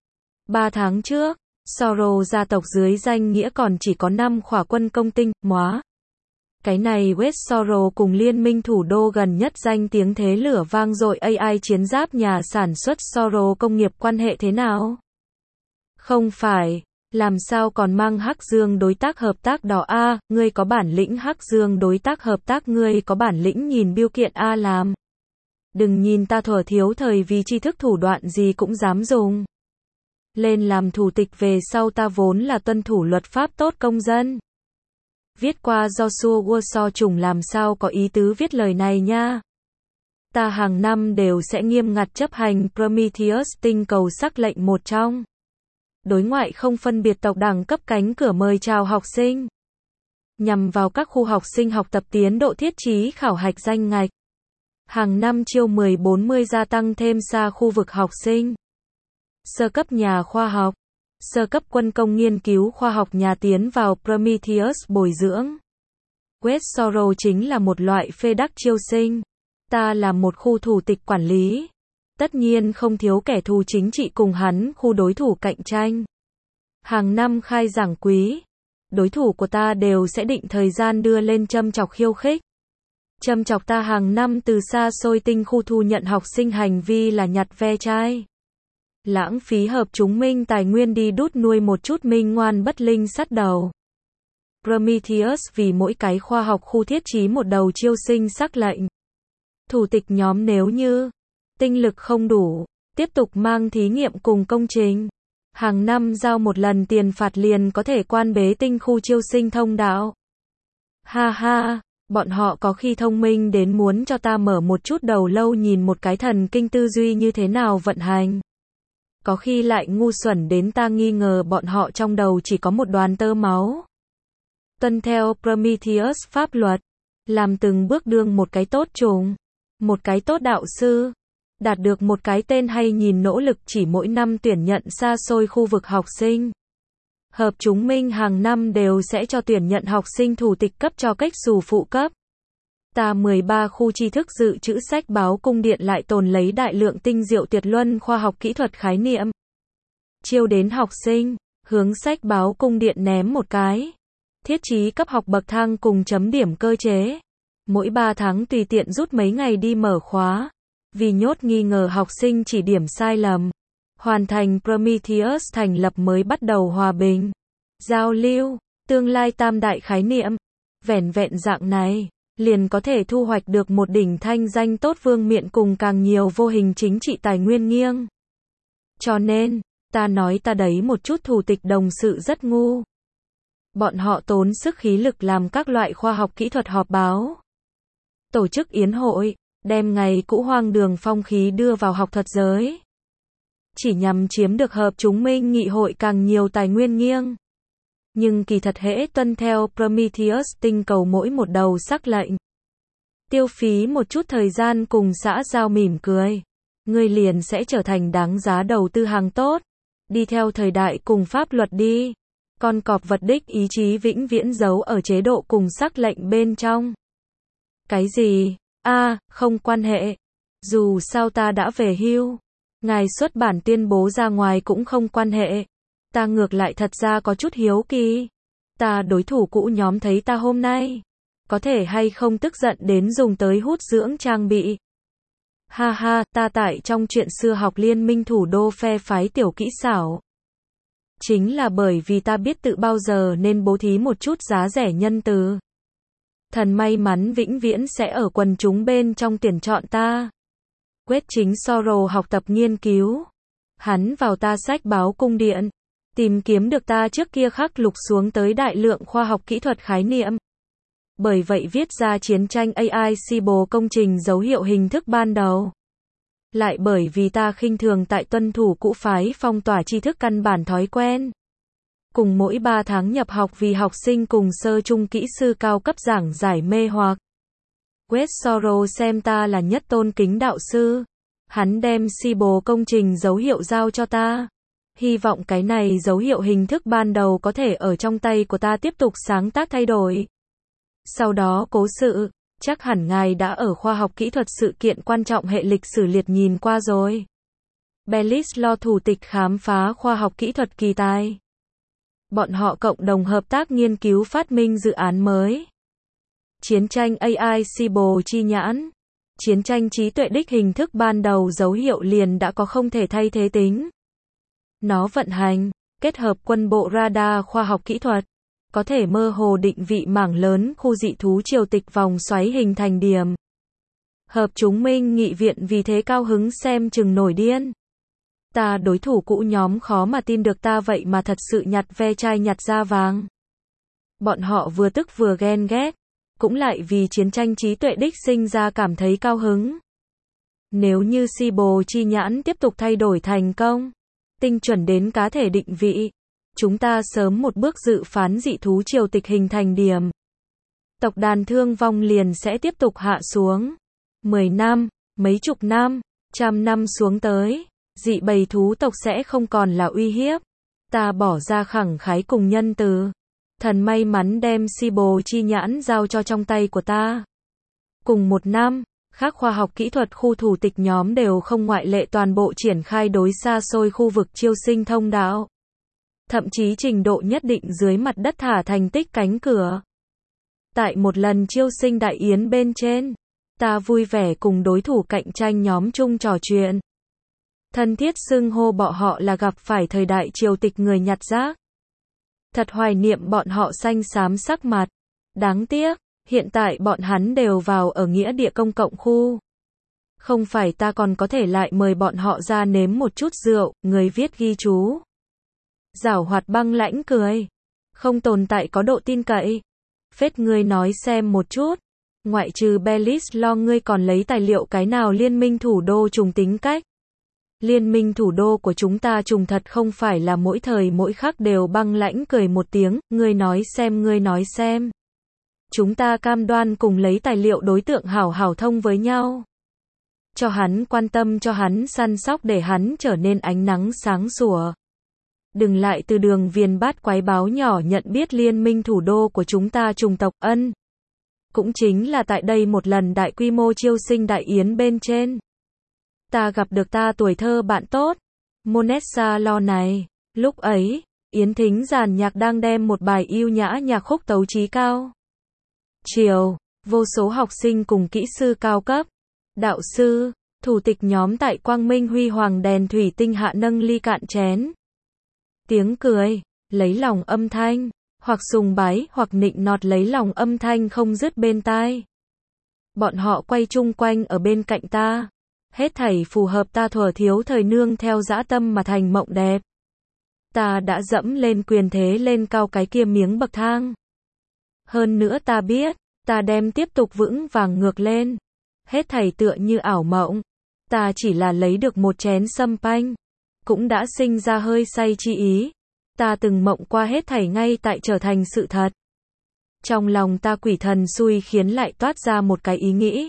[SPEAKER 1] 3 tháng trước, Soro gia tộc dưới danh nghĩa còn chỉ có 5 khỏa quân công tinh, móa. Cái này West Soro cùng liên minh thủ đô gần nhất danh tiếng thế lửa vang dội AI chiến giáp nhà sản xuất Soro công nghiệp quan hệ thế nào? Không phải, làm sao còn mang Hắc Dương đối tác hợp tác đó a, ngươi có bản lĩnh Hắc Dương đối tác hợp tác, ngươi có bản lĩnh nhìn biêu kiện a làm. Đừng nhìn ta thuở thiếu thời vì tri thức thủ đoạn gì cũng dám dùng. Lên làm thủ tịch về sau ta vốn là tuân thủ luật pháp tốt công dân. Viết qua Joshua Warsaw trùng làm sao có ý tứ viết lời này nha. Ta hàng năm đều sẽ nghiêm ngặt chấp hành Prometheus tinh cầu sắc lệnh một trong. Đối ngoại không phân biệt tộc đẳng cấp, cánh cửa mời chào học sinh. Nhằm vào các khu học sinh học tập tiến độ thiết chí khảo hạch danh ngạch. Hàng năm chiêu 10-40 gia tăng thêm xa khu vực học sinh. Sơ cấp nhà khoa học. Sơ cấp quân công nghiên cứu khoa học nhà tiến vào Prometheus bồi dưỡng. West Soro chính là một loại phê đắc chiêu sinh. Ta là một khu thủ tịch quản lý. Tất nhiên không thiếu kẻ thù chính trị cùng hắn khu đối thủ cạnh tranh. Hàng năm khai giảng quý. Đối thủ của ta đều sẽ định thời gian đưa lên châm chọc khiêu khích. Châm chọc ta hàng năm từ xa xôi tinh khu thu nhận học sinh hành vi là nhặt ve chai. Lãng phí hợp chúng minh tài nguyên đi đút nuôi một chút minh ngoan bất linh sắt đầu. Prometheus vì mỗi cái khoa học khu thiết chí một đầu chiêu sinh sắc lệnh. Thủ tịch nhóm nếu như tinh lực không đủ, tiếp tục mang thí nghiệm cùng công trình. Hàng năm giao một lần tiền phạt liền có thể quan bế tinh khu chiêu sinh thông đạo. Ha ha, bọn họ có khi thông minh đến muốn cho ta mở một chút đầu lâu nhìn một cái thần kinh tư duy như thế nào vận hành. Có khi lại ngu xuẩn đến ta nghi ngờ bọn họ trong đầu chỉ có một đoàn tơ máu. Tuân theo Prometheus pháp luật, làm từng bước đương một cái tốt trùng, một cái tốt đạo sư, đạt được một cái tên hay nhìn nỗ lực chỉ mỗi năm tuyển nhận xa xôi khu vực học sinh. Hợp chúng minh hàng năm đều sẽ cho tuyển nhận học sinh thủ tịch cấp cho cách xù phụ cấp. Ta 13 khu tri thức dự trữ sách báo cung điện lại tồn lấy đại lượng tinh diệu tuyệt luân khoa học kỹ thuật khái niệm. Chiêu đến học sinh, hướng sách báo cung điện ném một cái. Thiết chí cấp học bậc thang cùng chấm điểm cơ chế. Mỗi 3 tháng tùy tiện rút mấy ngày đi mở khóa. Vì nhốt nghi ngờ học sinh chỉ điểm sai lầm. Hoàn thành Prometheus thành lập mới bắt đầu hòa bình. Giao lưu, tương lai tam đại khái niệm. Vẻn vẹn dạng này, liền có thể thu hoạch được một đỉnh thanh danh tốt vương miện cùng càng nhiều vô hình chính trị tài nguyên nghiêng. Cho nên, ta nói ta đấy một chút thủ tịch đồng sự rất ngu. Bọn họ tốn sức khí lực làm các loại khoa học kỹ thuật họp báo. Tổ chức yến hội, đem ngày cũ hoang đường phong khí đưa vào học thuật giới. Chỉ nhằm chiếm được hợp chúng minh nghị hội càng nhiều tài nguyên nghiêng. Nhưng kỳ thật hễ tuân theo Prometheus tinh cầu mỗi một đầu sắc lệnh. Tiêu phí một chút thời gian cùng xã giao mỉm cười. Ngươi liền sẽ trở thành đáng giá đầu tư hàng tốt. Đi theo thời đại cùng pháp luật đi. Con cọp vật đích ý chí vĩnh viễn giấu ở chế độ cùng sắc lệnh bên trong. Cái gì? Không quan hệ. Dù sao ta đã về hưu. Ngài xuất bản tuyên bố ra ngoài cũng không quan hệ. Ta ngược lại thật ra có chút hiếu kỳ. Ta đối thủ cũ nhóm thấy ta hôm nay. Có thể hay không tức giận đến dùng tới hút dưỡng trang bị. Ha ha, ta tại trong chuyện xưa học liên minh thủ đô phe phái tiểu kỹ xảo. Chính là bởi vì ta biết tự bao giờ nên bố thí một chút giá rẻ nhân từ. Thần may mắn vĩnh viễn sẽ ở quần chúng bên trong tuyển chọn ta. Quét chính Soro học tập nghiên cứu. Hắn vào ta sách báo cung điện. Tìm kiếm được ta trước kia khắc lục xuống tới đại lượng khoa học kỹ thuật khái niệm. Bởi vậy viết ra chiến tranh AI Cyber công trình dấu hiệu hình thức ban đầu. Lại bởi vì ta khinh thường tại tuân thủ cũ phái phong tỏa tri thức căn bản thói quen. Cùng mỗi 3 tháng nhập học vì học sinh cùng sơ trung kỹ sư cao cấp giảng giải mê hoặc. West Soro xem ta là nhất tôn kính đạo sư. Hắn đem Cyber công trình dấu hiệu giao cho ta. Hy vọng cái này dấu hiệu hình thức ban đầu có thể ở trong tay của ta tiếp tục sáng tác thay đổi. Sau đó cố sự, Chắc hẳn ngài đã ở khoa học kỹ thuật sự kiện quan trọng hệ lịch sử liệt nhìn qua rồi. Bellis lo thủ tịch khám phá khoa học kỹ thuật kỳ tài. Bọn họ cộng đồng hợp tác nghiên cứu phát minh dự án mới. Chiến tranh AI Sibo chi nhãn. Chiến tranh trí tuệ đích hình thức ban đầu dấu hiệu liền đã có không thể thay thế tính. Nó vận hành, kết hợp quân bộ radar khoa học kỹ thuật, có thể mơ hồ định vị mảng lớn khu dị thú triều tịch vòng xoáy hình thành điểm. Hợp chúng minh nghị viện vì thế cao hứng xem chừng nổi điên. Ta đối thủ cũ nhóm khó mà tin được ta vậy mà thật sự nhặt ve chai nhặt da vàng. Bọn họ vừa tức vừa ghen ghét, cũng lại vì chiến tranh trí tuệ đích sinh ra cảm thấy cao hứng. Nếu như Sibo chi nhãn tiếp tục thay đổi thành công, tinh chuẩn đến cá thể định vị, chúng ta sớm một bước dự phán dị thú triều tịch hình thành điểm. Tộc đàn thương vong liền sẽ tiếp tục hạ xuống. 10 năm, mấy chục năm, trăm năm xuống tới, dị bầy thú tộc sẽ không còn là uy hiếp. Ta bỏ ra khẳng khái cùng nhân từ. Thần may mắn đem Sibo chi nhãn giao cho trong tay của ta. Cùng một năm, các khoa học kỹ thuật khu thủ tịch nhóm đều không ngoại lệ toàn bộ triển khai đối xa xôi khu vực chiêu sinh thông đạo. Thậm chí trình độ nhất định dưới mặt đất thả thành tích cánh cửa. Tại một lần chiêu sinh đại yến bên trên, ta vui vẻ cùng đối thủ cạnh tranh nhóm chung trò chuyện. Thân thiết xưng hô bọn họ là gặp phải thời đại triều tịch người nhặt rác. Thật hoài niệm bọn họ xanh xám sắc mặt. Đáng tiếc, hiện tại bọn hắn đều vào ở nghĩa địa công cộng khu. Không phải ta còn có thể lại mời bọn họ ra nếm một chút rượu, người viết ghi chú. Giảo hoạt băng lãnh cười. Không tồn tại có độ tin cậy. Phết ngươi nói xem một chút. Ngoại trừ Bellis lo ngươi còn lấy tài liệu cái nào liên minh thủ đô trùng tính cách. Liên minh thủ đô của chúng ta trùng thật không phải là mỗi thời mỗi khắc đều băng lãnh cười một tiếng, ngươi nói xem. Chúng ta cam đoan cùng lấy tài liệu đối tượng hảo hảo thông với nhau. Cho hắn quan tâm, cho hắn săn sóc để hắn trở nên ánh nắng sáng sủa. Đừng lại từ đường viền bát quái báo nhỏ nhận biết liên minh thủ đô của chúng ta trùng tộc ân. Cũng chính là tại đây một lần đại quy mô chiêu sinh đại yến bên trên. Ta gặp được ta tuổi thơ bạn tốt, Monessa lo này. Lúc ấy, yến thính giàn nhạc đang đem một bài yêu nhã nhạc khúc tấu trí cao. Chiều, vô số học sinh cùng kỹ sư cao cấp, đạo sư, thủ tịch nhóm tại quang minh huy hoàng đèn thủy tinh hạ nâng ly cạn chén. Tiếng cười, lấy lòng âm thanh, hoặc sùng bái, hoặc nịnh nọt lấy lòng âm thanh không dứt bên tai. Bọn họ quay chung quanh ở bên cạnh ta. Hết thảy phù hợp ta thuở thiếu thời nương theo dã tâm mà thành mộng đẹp. Ta đã dẫm lên quyền thế lên cao cái kia miếng bậc thang. Hơn nữa ta biết, ta đem tiếp tục vững vàng ngược lên. Hết thảy tựa như ảo mộng. Ta chỉ là lấy được một chén sâm panh. Cũng đã sinh ra hơi say chi ý. Ta từng mộng qua hết thảy ngay tại trở thành sự thật. Trong lòng ta quỷ thần xui khiến lại toát ra một cái ý nghĩ.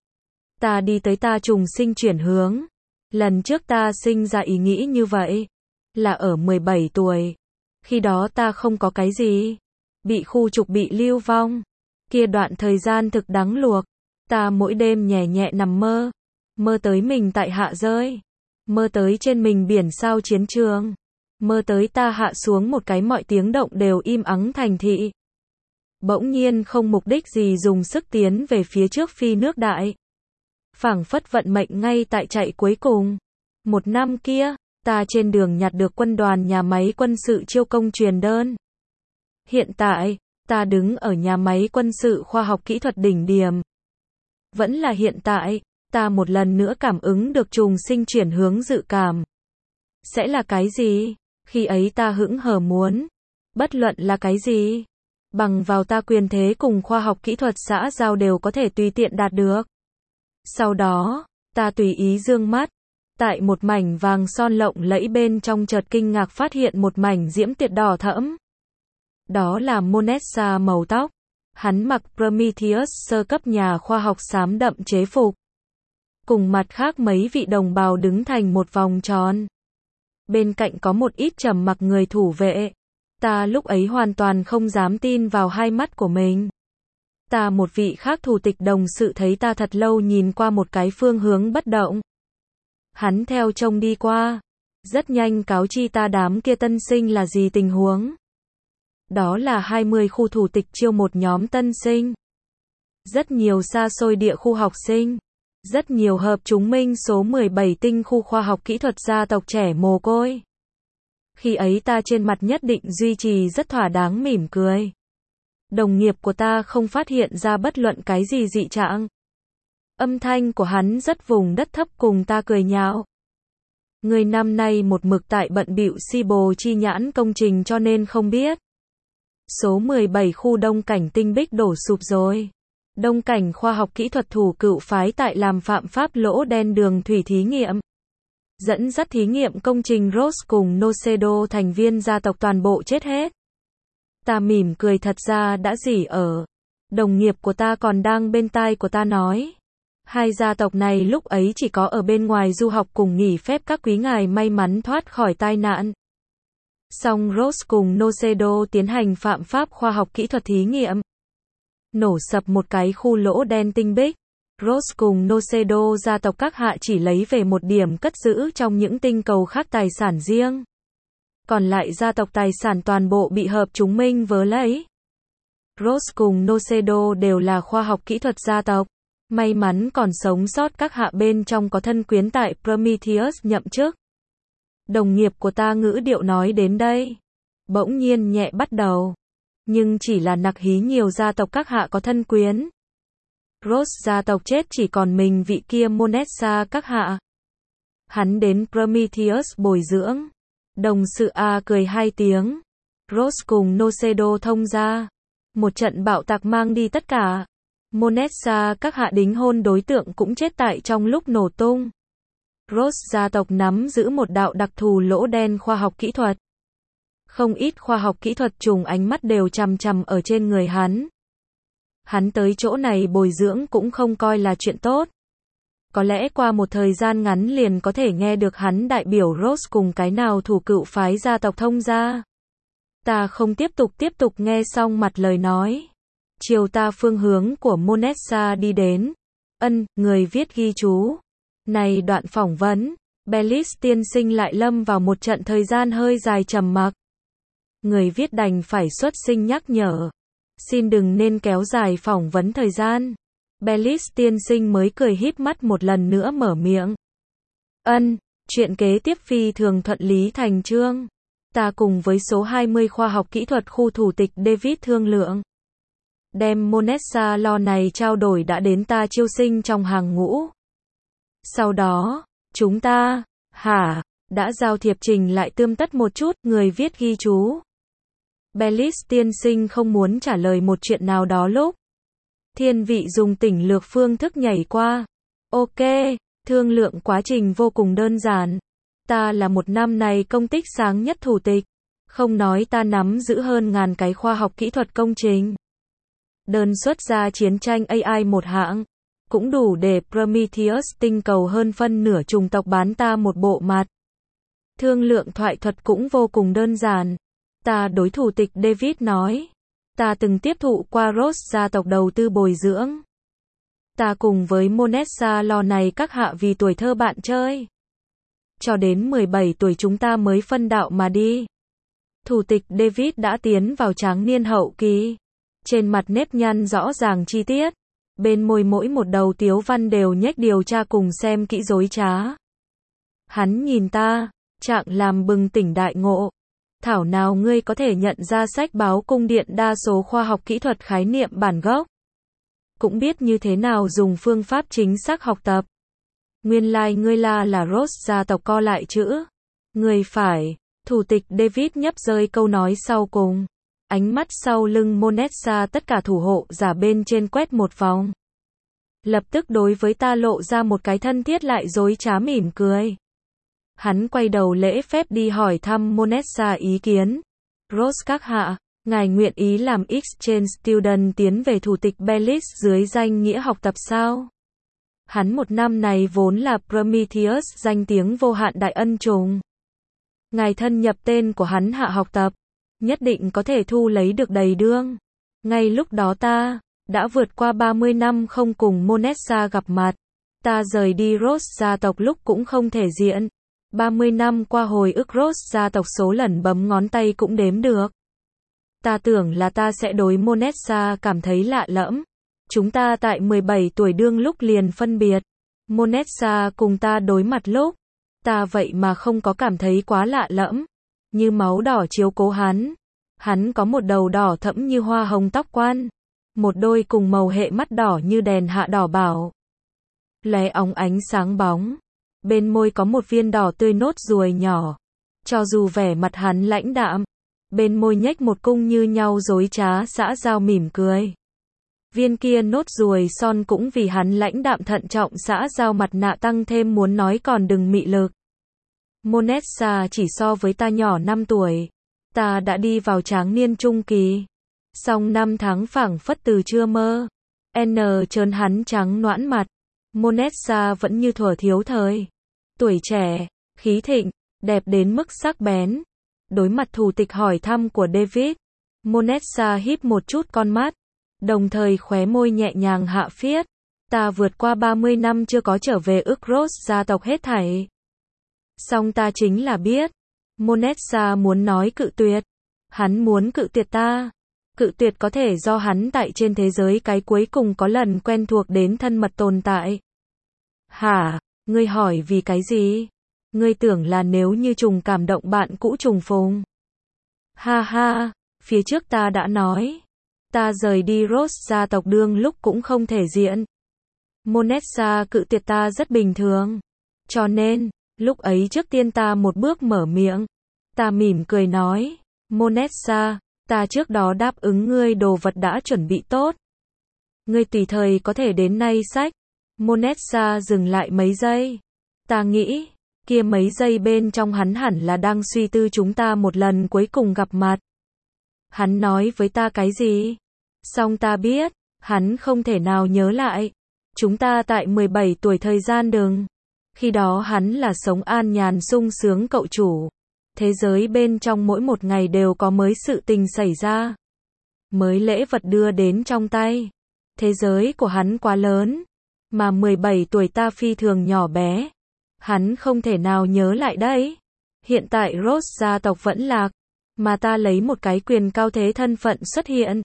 [SPEAKER 1] Ta đi tới ta trùng sinh chuyển hướng. Lần trước ta sinh ra ý nghĩ như vậy, là ở 17 tuổi. Khi đó ta không có cái gì. Bị khu trục bị lưu vong. Kia đoạn thời gian thực đáng luộc. Ta mỗi đêm nhẹ nhẹ nằm mơ. Mơ tới mình tại hạ rơi. Mơ tới trên mình biển sao chiến trường. Mơ tới ta hạ xuống một cái mọi tiếng động đều im ắng thành thị. Bỗng nhiên không mục đích gì dùng sức tiến về phía trước phi nước đại. Phảng phất vận mệnh ngay tại chạy cuối cùng. Một năm kia, ta trên đường nhặt được quân đoàn nhà máy quân sự chiêu công truyền đơn. Hiện tại, ta đứng ở nhà máy quân sự khoa học kỹ thuật đỉnh điểm. Vẫn là hiện tại, ta một lần nữa cảm ứng được trùng sinh chuyển hướng dự cảm. Sẽ là cái gì? Khi ấy ta hững hờ muốn. Bất luận là cái gì? Bằng vào ta quyền thế cùng khoa học kỹ thuật xã giao đều có thể tùy tiện đạt được. Sau đó, ta tùy ý dương mắt. Tại một mảnh vàng son lộng lẫy bên trong chợt kinh ngạc phát hiện một mảnh diễm tiệt đỏ thẫm. Đó là Monessa màu tóc. Hắn mặc Prometheus sơ cấp nhà khoa học xám đậm chế phục. Cùng mặt khác mấy vị đồng bào đứng thành một vòng tròn. Bên cạnh có một ít trầm mặc người thủ vệ. Ta lúc ấy hoàn toàn không dám tin vào hai mắt của mình. Ta một vị khác thủ tịch đồng sự thấy ta thật lâu nhìn qua một cái phương hướng bất động. Hắn theo trông đi qua. Rất nhanh cáo chi ta đám kia tân sinh là gì tình huống. Đó là 20 khu thủ tịch chiêu một nhóm tân sinh. Rất nhiều xa xôi địa khu học sinh. Rất nhiều hợp chúng minh số 17 tinh khu khoa học kỹ thuật gia tộc trẻ mồ côi. Khi ấy ta trên mặt nhất định duy trì rất thỏa đáng mỉm cười. Đồng nghiệp của ta không phát hiện ra bất luận cái gì dị trạng. Âm thanh của hắn rất vùng đất thấp cùng ta cười nhạo. Người năm nay một mực tại bận bịu si bồ chi nhãn công trình cho nên không biết. Số 17 khu đông cảnh tinh bích đổ sụp rồi. Đông cảnh khoa học kỹ thuật thủ cựu phái tại làm phạm pháp lỗ đen đường thủy thí nghiệm. Dẫn dắt thí nghiệm công trình Rose cùng Nocedo thành viên gia tộc toàn bộ chết hết. Ta mỉm cười thật ra đã dỉ ở. Đồng nghiệp của ta còn đang bên tai của ta nói. Hai gia tộc này lúc ấy chỉ có ở bên ngoài du học cùng nghỉ phép các quý ngài may mắn thoát khỏi tai nạn. Song Rose cùng Nocedo tiến hành phạm pháp khoa học kỹ thuật thí nghiệm. Nổ sập một cái khu lỗ đen tinh bích. Rose cùng Nocedo gia tộc các hạ chỉ lấy về một điểm cất giữ trong những tinh cầu khác tài sản riêng. Còn lại gia tộc tài sản toàn bộ bị hợp chúng minh vớ lấy. Rose cùng Nocedo đều là khoa học kỹ thuật gia tộc. May mắn còn sống sót các hạ bên trong có thân quyến tại Prometheus nhậm chức. Đồng nghiệp của ta ngữ điệu nói đến đây. Bỗng nhiên nhẹ bắt đầu. Nhưng chỉ là nặc hí nhiều gia tộc các hạ có thân quyến. Rose gia tộc chết chỉ còn mình vị kia Monessa các hạ. Hắn đến Prometheus bồi dưỡng. Đồng sự A cười hai tiếng. Rose cùng Nocedo thông ra. Một trận bạo tạc mang đi tất cả. Monessa các hạ đính hôn đối tượng cũng chết tại trong lúc nổ tung. Rose gia tộc nắm giữ một đạo đặc thù lỗ đen khoa học kỹ thuật. Không ít khoa học kỹ thuật trùng ánh mắt đều chằm chằm ở trên người hắn. Hắn tới chỗ này bồi dưỡng cũng không coi là chuyện tốt. Có lẽ qua một thời gian ngắn liền có thể nghe được hắn đại biểu Rose cùng cái nào thủ cựu phái gia tộc thông ra. Ta không tiếp tục nghe xong mặt lời nói. Chiều ta phương hướng của Monessa đi đến. Người viết ghi chú. Này đoạn phỏng vấn, Bellis tiên sinh lại lâm vào một trận thời gian hơi dài trầm mặc. Người viết đành phải xuất sinh nhắc nhở. Xin đừng nên kéo dài phỏng vấn thời gian. Bellis tiên sinh mới cười híp mắt một lần nữa mở miệng. Chuyện kế tiếp phi thường thuận lý thành chương. Ta cùng với số 20 khoa học kỹ thuật khu thủ tịch David thương lượng. Đem Monessa lo này trao đổi đã đến ta chiêu sinh trong hàng ngũ. Sau đó, chúng ta, đã giao thiệp trình lại tươm tất một chút, người viết ghi chú. Bellis tiên sinh không muốn trả lời một chuyện nào đó lúc. Thiên vị dùng tỉnh lược phương thức nhảy qua. Ok, thương lượng quá trình vô cùng đơn giản. Ta là một năm này công tích sáng nhất thủ tịch. Không nói ta nắm giữ hơn ngàn cái khoa học kỹ thuật công trình. Đơn xuất ra chiến tranh AI một hạng. Cũng đủ để Prometheus tinh cầu hơn phân nửa chủng tộc bán ta một bộ mặt. Thương lượng thoại thuật cũng vô cùng đơn giản. Ta đối thủ tịch David nói. Ta từng tiếp thụ qua Rose gia tộc đầu tư bồi dưỡng. Ta cùng với Monessa lo này các hạ vì tuổi thơ bạn chơi. Cho đến 17 tuổi chúng ta mới phân đạo mà đi. Thủ tịch David đã tiến vào tráng niên hậu kỳ. Trên mặt nếp nhăn rõ ràng chi tiết. Bên môi mỗi một đầu tiếu văn đều nhếch điều tra cùng xem kỹ dối trá. Hắn nhìn ta, trạng làm bừng tỉnh đại ngộ. Thảo nào ngươi có thể nhận ra sách báo cung điện đa số khoa học kỹ thuật khái niệm bản gốc. Cũng biết như thế nào dùng phương pháp chính xác học tập. Nguyên lai ngươi là Rose gia tộc co lại chữ. Ngươi phải, thủ tịch David nhấp rơi câu nói sau cùng. Ánh mắt sau lưng Monessa tất cả thủ hộ giả bên trên quét một vòng. Lập tức đối với ta lộ ra một cái thân thiết lại dối trá mỉm cười. Hắn quay đầu lễ phép đi hỏi thăm Monessa ý kiến. Rose các hạ, ngài nguyện ý làm exchange student tiến về thủ tịch Bellis dưới danh nghĩa học tập sao? Hắn một năm này vốn là Prometheus danh tiếng vô hạn đại ân trùng. Ngài thân nhập tên của hắn hạ học tập. Nhất định có thể thu lấy được đầy đương. Ngay lúc đó ta, Đã vượt qua 30 năm không cùng Monesa gặp mặt. Ta rời đi Rose gia tộc lúc cũng không thể diện. 30 năm qua hồi ức Rose gia tộc số lần bấm ngón tay cũng đếm được. Ta tưởng là ta sẽ đối Monesa cảm thấy lạ lẫm. Chúng ta tại 17 tuổi đương lúc liền phân biệt. Monesa cùng ta đối mặt lúc. Ta vậy mà không có cảm thấy quá lạ lẫm. Như máu đỏ chiếu cố hắn. Hắn có một đầu đỏ thẫm như hoa hồng tóc quan. Một đôi cùng màu hệ mắt đỏ như đèn hạ đỏ bảo. Lóe óng ánh sáng bóng. Bên môi có một viên đỏ tươi nốt ruồi nhỏ. Cho dù vẻ mặt hắn lãnh đạm. Bên môi nhếch một cung như nhau dối trá xã giao mỉm cười. Viên kia nốt ruồi son cũng vì hắn lãnh đạm thận trọng xã giao mặt nạ tăng thêm muốn nói còn đừng mị lực. Monesa chỉ so với ta nhỏ 5 tuổi. Ta đã đi vào tráng niên trung kỳ. Song 5 tháng phảng phất từ chưa mơ. Trơn hắn trắng noãn mặt. Monesa vẫn như thuở thiếu thời. Tuổi trẻ, khí thịnh, đẹp đến mức sắc bén. Đối mặt thủ tịch hỏi thăm của David, Monesa híp một chút con mắt. Đồng thời khóe môi nhẹ nhàng hạ phiết. Ta vượt qua 30 năm chưa có trở về ức Rose gia tộc hết thảy. Song ta chính là biết. Monesa muốn nói cự tuyệt. Hắn muốn cự tuyệt ta. Cự tuyệt có thể do hắn tại trên thế giới cái cuối cùng có lần quen thuộc đến thân mật tồn tại. Hả? Ngươi hỏi vì cái gì? Ngươi tưởng là nếu như trùng cảm động bạn cũ trùng phùng. Ha ha, phía trước ta đã nói. Ta rời đi Rose gia tộc đương lúc cũng không thể diện. Monesa cự tuyệt ta rất bình thường. Cho nên, lúc ấy trước tiên ta một bước mở miệng. Ta mỉm cười nói, Monesa, ta trước đó đáp ứng ngươi đồ vật đã chuẩn bị tốt. Ngươi tùy thời có thể đến nay sách. Monesa dừng lại mấy giây. Ta nghĩ, kia mấy giây bên trong hắn hẳn là đang suy tư chúng ta một lần cuối cùng gặp mặt. Hắn nói với ta cái gì? Song ta biết, hắn không thể nào nhớ lại. Chúng ta tại 17 tuổi thời gian đừng. Khi đó hắn là sống an nhàn sung sướng cậu chủ. Thế giới bên trong mỗi một ngày đều có mới sự tình xảy ra. Mới lễ vật đưa đến trong tay. Thế giới của hắn quá lớn. Mà 17 tuổi ta phi thường nhỏ bé. Hắn không thể nào nhớ lại đấy. Hiện tại Rose gia tộc vẫn lạc. Mà ta lấy một cái quyền cao thế thân phận xuất hiện.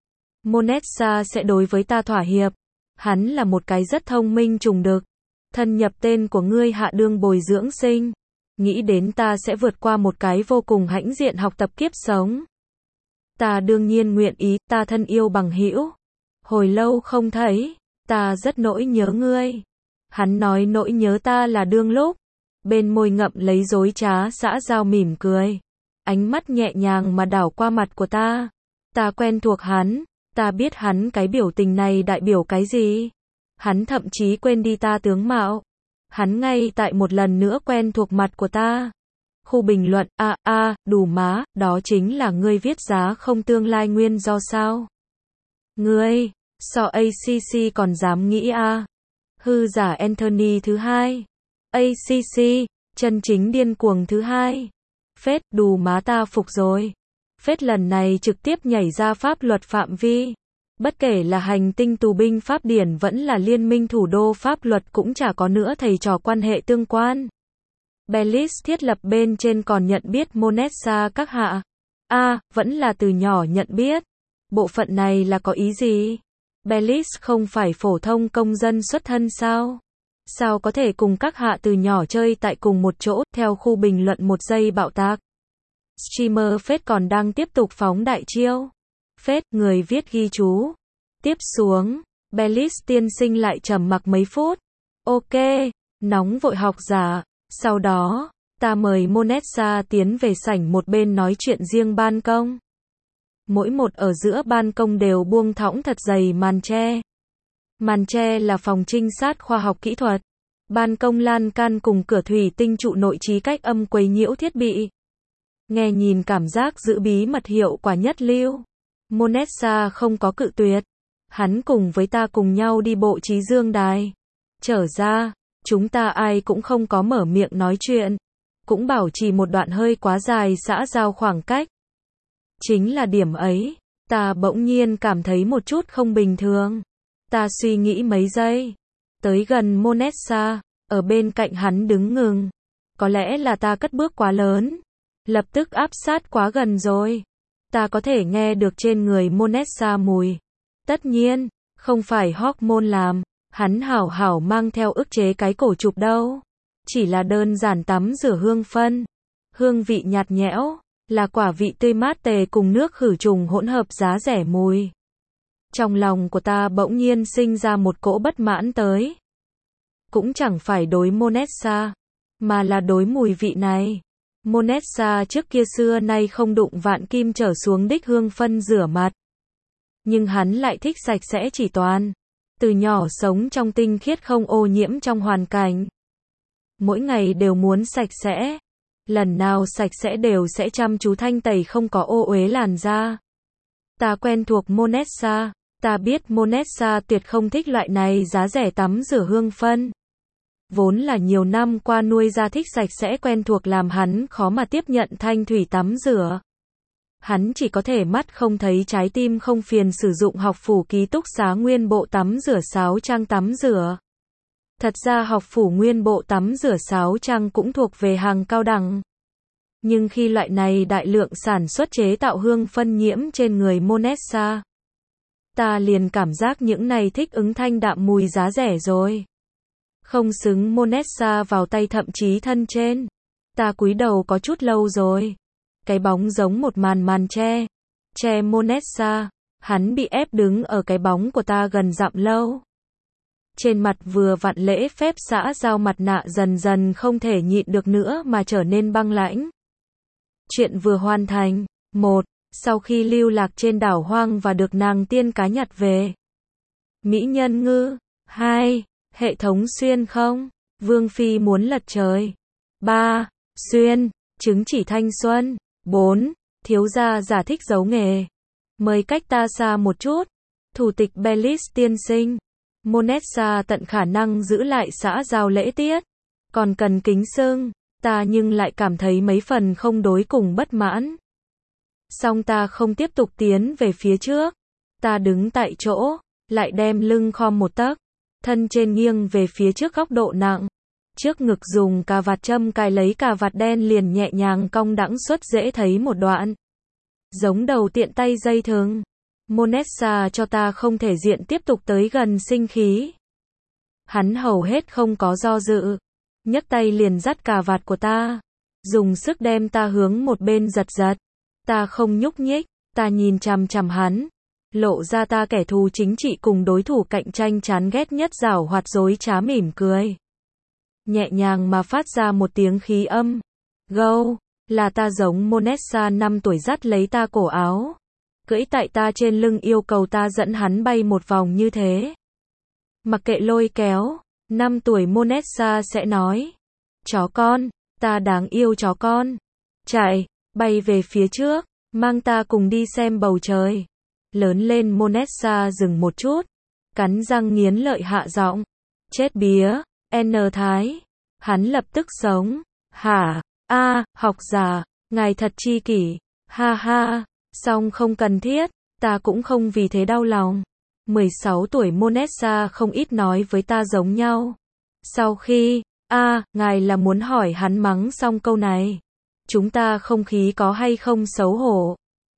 [SPEAKER 1] Monesa sẽ đối với ta thỏa hiệp. Hắn là một cái rất thông minh trùng đực. Thân nhập tên của ngươi hạ đương bồi dưỡng sinh. Nghĩ đến ta sẽ vượt qua một cái vô cùng hãnh diện học tập kiếp sống. Ta đương nhiên nguyện ý, ta thân yêu bằng hữu. Hồi lâu không thấy, ta rất nỗi nhớ ngươi. Hắn nói nỗi nhớ ta là đương lúc. Bên môi ngậm lấy dối trá xã giao mỉm cười. Ánh mắt nhẹ nhàng mà đảo qua mặt của ta. Ta quen thuộc hắn, ta biết hắn cái biểu tình này đại biểu cái gì. Hắn thậm chí quên đi ta tướng mạo. Hắn ngay tại một lần nữa quen thuộc mặt của ta. Khu bình luận, đủ má, đó chính là ngươi viết giá không tương lai nguyên do sao? Ngươi, so ACC còn dám nghĩ hư giả Anthony thứ hai. ACC, chân chính điên cuồng thứ hai. Phết, đủ má ta phục rồi. Phết lần này trực tiếp nhảy ra pháp luật phạm vi. Bất kể là hành tinh tù binh Pháp điển vẫn là liên minh thủ đô pháp luật cũng chả có nữa thầy trò quan hệ tương quan. Bellis thiết lập bên trên còn nhận biết Monesa các hạ. Vẫn là từ nhỏ nhận biết. Bộ phận này là có ý gì? Bellis không phải phổ thông công dân xuất thân sao? Sao có thể cùng các hạ từ nhỏ chơi tại cùng một chỗ, theo khu bình luận một giây bạo tạc. Streamer Phết còn đang tiếp tục phóng đại chiêu. Phết, người viết ghi chú. Tiếp xuống, Bellis tiên sinh lại trầm mặc mấy phút. Ok, nóng vội học giả. Sau đó, ta mời Monesa tiến về sảnh một bên nói chuyện riêng ban công. Mỗi một ở giữa ban công đều buông thõng thật dày màn tre. Màn tre là phòng trinh sát khoa học kỹ thuật. Ban công lan can cùng cửa thủy tinh trụ nội trí cách âm quấy nhiễu thiết bị. Nghe nhìn cảm giác giữ bí mật hiệu quả nhất lưu. Monesa không có cự tuyệt. Hắn cùng với ta cùng nhau đi bộ trí dương đài. Trở ra, chúng ta ai cũng không có mở miệng nói chuyện. Cũng bảo trì một đoạn hơi quá dài xã giao khoảng cách. Chính là điểm ấy. Ta bỗng nhiên cảm thấy một chút không bình thường. Ta suy nghĩ mấy giây. Tới gần Monesa, ở bên cạnh hắn đứng ngừng. Có lẽ là ta cất bước quá lớn. Lập tức áp sát quá gần rồi. Ta có thể nghe được trên người Monesa mùi. Tất nhiên, không phải hormone làm. Hắn hảo hảo mang theo ức chế cái cổ chụp đâu. Chỉ là đơn giản tắm rửa hương phân. Hương vị nhạt nhẽo, là quả vị tươi mát tề cùng nước khử trùng hỗn hợp giá rẻ mùi. Trong lòng của ta bỗng nhiên sinh ra một cỗ bất mãn tới. Cũng chẳng phải đối Monesa, mà là đối mùi vị này. Monesa trước kia xưa nay không đụng vạn kim trở xuống đích hương phân rửa mặt. Nhưng hắn lại thích sạch sẽ chỉ toàn. Từ nhỏ sống trong tinh khiết không ô nhiễm trong hoàn cảnh. Mỗi ngày đều muốn sạch sẽ. Lần nào sạch sẽ đều sẽ chăm chú thanh tẩy không có ô uế làn da. Ta quen thuộc Monesa. Ta biết Monesa tuyệt không thích loại này giá rẻ tắm rửa hương phân. Vốn là nhiều năm qua nuôi ra thích sạch sẽ quen thuộc làm hắn khó mà tiếp nhận thanh thủy tắm rửa. Hắn chỉ có thể mắt không thấy trái tim không phiền sử dụng học phủ ký túc xá nguyên bộ tắm rửa 6 trang tắm rửa. Thật ra học phủ nguyên bộ tắm rửa 6 trang cũng thuộc về hàng cao đẳng. Nhưng khi loại này đại lượng sản xuất chế tạo hương phân nhiễm trên người Monesa, ta liền cảm giác những này thích ứng thanh đạm mùi giá rẻ rồi. Không xứng Monesa vào tay thậm chí thân trên. Ta cúi đầu có chút lâu rồi. Cái bóng giống một màn che Monesa. Hắn bị ép đứng ở cái bóng của ta gần dặm lâu. Trên mặt vừa vặn lễ phép xã giao mặt nạ dần dần không thể nhịn được nữa mà trở nên băng lãnh. Chuyện vừa hoàn thành. 1. Sau khi lưu lạc trên đảo hoang và được nàng tiên cá nhặt về. Mỹ nhân ngư. 2. Hệ thống xuyên không. Vương phi muốn lật trời. 3. Xuyên. Chứng chỉ thanh xuân. 4. Thiếu gia giả thích giấu nghề. Mời cách ta xa một chút. Thủ tịch Bellis tiên sinh. Monesa tận khả năng giữ lại xã giao lễ tiết. Còn cần kính xưng. Ta nhưng lại cảm thấy mấy phần không đối cùng bất mãn. Song ta không tiếp tục tiến về phía trước. Ta đứng tại chỗ, lại đem lưng khom một tấc. Thân trên nghiêng về phía trước góc độ nặng. Trước ngực dùng cà vạt châm cài lấy cà vạt đen liền nhẹ nhàng cong đãng xuất dễ thấy một đoạn. Giống đầu tiện tay dây thừng. Monesa cho ta không thể diện tiếp tục tới gần sinh khí. Hắn hầu hết không có do dự. Nhấc tay liền dắt cà vạt của ta. Dùng sức đem ta hướng một bên giật giật. Ta không nhúc nhích. Ta nhìn chằm chằm hắn. Lộ ra ta kẻ thù chính trị cùng đối thủ cạnh tranh chán ghét nhất giảo hoạt dối trá mỉm cười. Nhẹ nhàng mà phát ra một tiếng khí âm. Gâu, là ta giống Monesa 5 tuổi dắt lấy ta cổ áo. Cưỡi tại ta trên lưng yêu cầu ta dẫn hắn bay một vòng như thế. Mặc kệ lôi kéo, 5 tuổi Monesa sẽ nói. Chó con, ta đáng yêu chó con. Chạy, bay về phía trước, mang ta cùng đi xem bầu trời. Lớn lên Monesa dừng một chút, cắn răng nghiến lợi hạ giọng. Chết bía, N Thái. Hắn lập tức sống. Hả, học giả, ngài thật chi kỷ. Ha ha, song không cần thiết, ta cũng không vì thế đau lòng. 16 tuổi Monesa không ít nói với ta giống nhau. Sau khi, ngài là muốn hỏi hắn mắng xong câu này. Chúng ta không khí có hay không xấu hổ?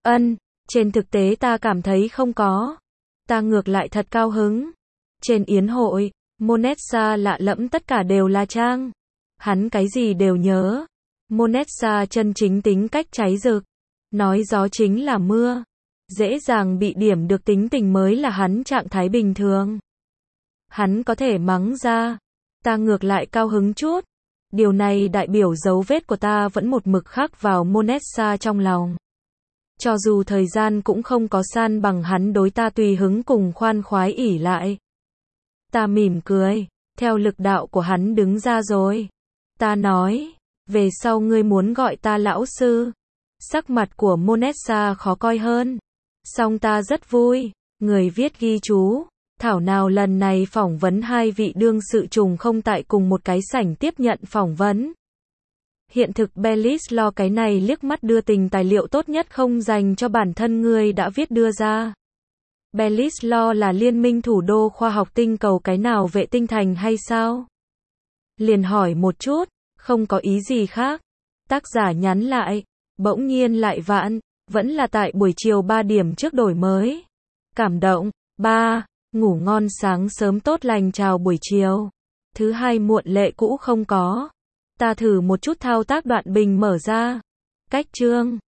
[SPEAKER 1] Trên thực tế ta cảm thấy không có. Ta ngược lại thật cao hứng. Trên yến hội, Monesa lạ lẫm tất cả đều là trang. Hắn cái gì đều nhớ. Monesa chân chính tính cách cháy rực. Nói gió chính là mưa. Dễ dàng bị điểm được tính tình mới là hắn trạng thái bình thường. Hắn có thể mắng ra. Ta ngược lại cao hứng chút. Điều này đại biểu dấu vết của ta vẫn một mực khắc vào Monesa trong lòng. Cho dù thời gian cũng không có san bằng hắn đối ta tùy hứng cùng khoan khoái ỷ lại. Ta mỉm cười, theo lực đạo của hắn đứng ra rồi. Ta nói, về sau ngươi muốn gọi ta lão sư. Sắc mặt của Monesa khó coi hơn. Song ta rất vui, người viết ghi chú. Thảo nào lần này phỏng vấn hai vị đương sự trùng không tại cùng một cái sảnh tiếp nhận phỏng vấn. Hiện thực Belis lo cái này liếc mắt đưa tình tài liệu tốt nhất không dành cho bản thân ngươi đã viết đưa ra. Belis lo là liên minh thủ đô khoa học tinh cầu cái nào vệ tinh thành hay sao? Liền hỏi một chút, không có ý gì khác. Tác giả nhắn lại, bỗng nhiên lại vãn, vẫn là tại buổi chiều 3 điểm trước đổi mới. Cảm động, 3, ngủ ngon sáng sớm tốt lành chào buổi chiều. Thứ hai muộn lệ cũ không có. Ta thử một chút thao tác đoạn bình mở ra. Cách chương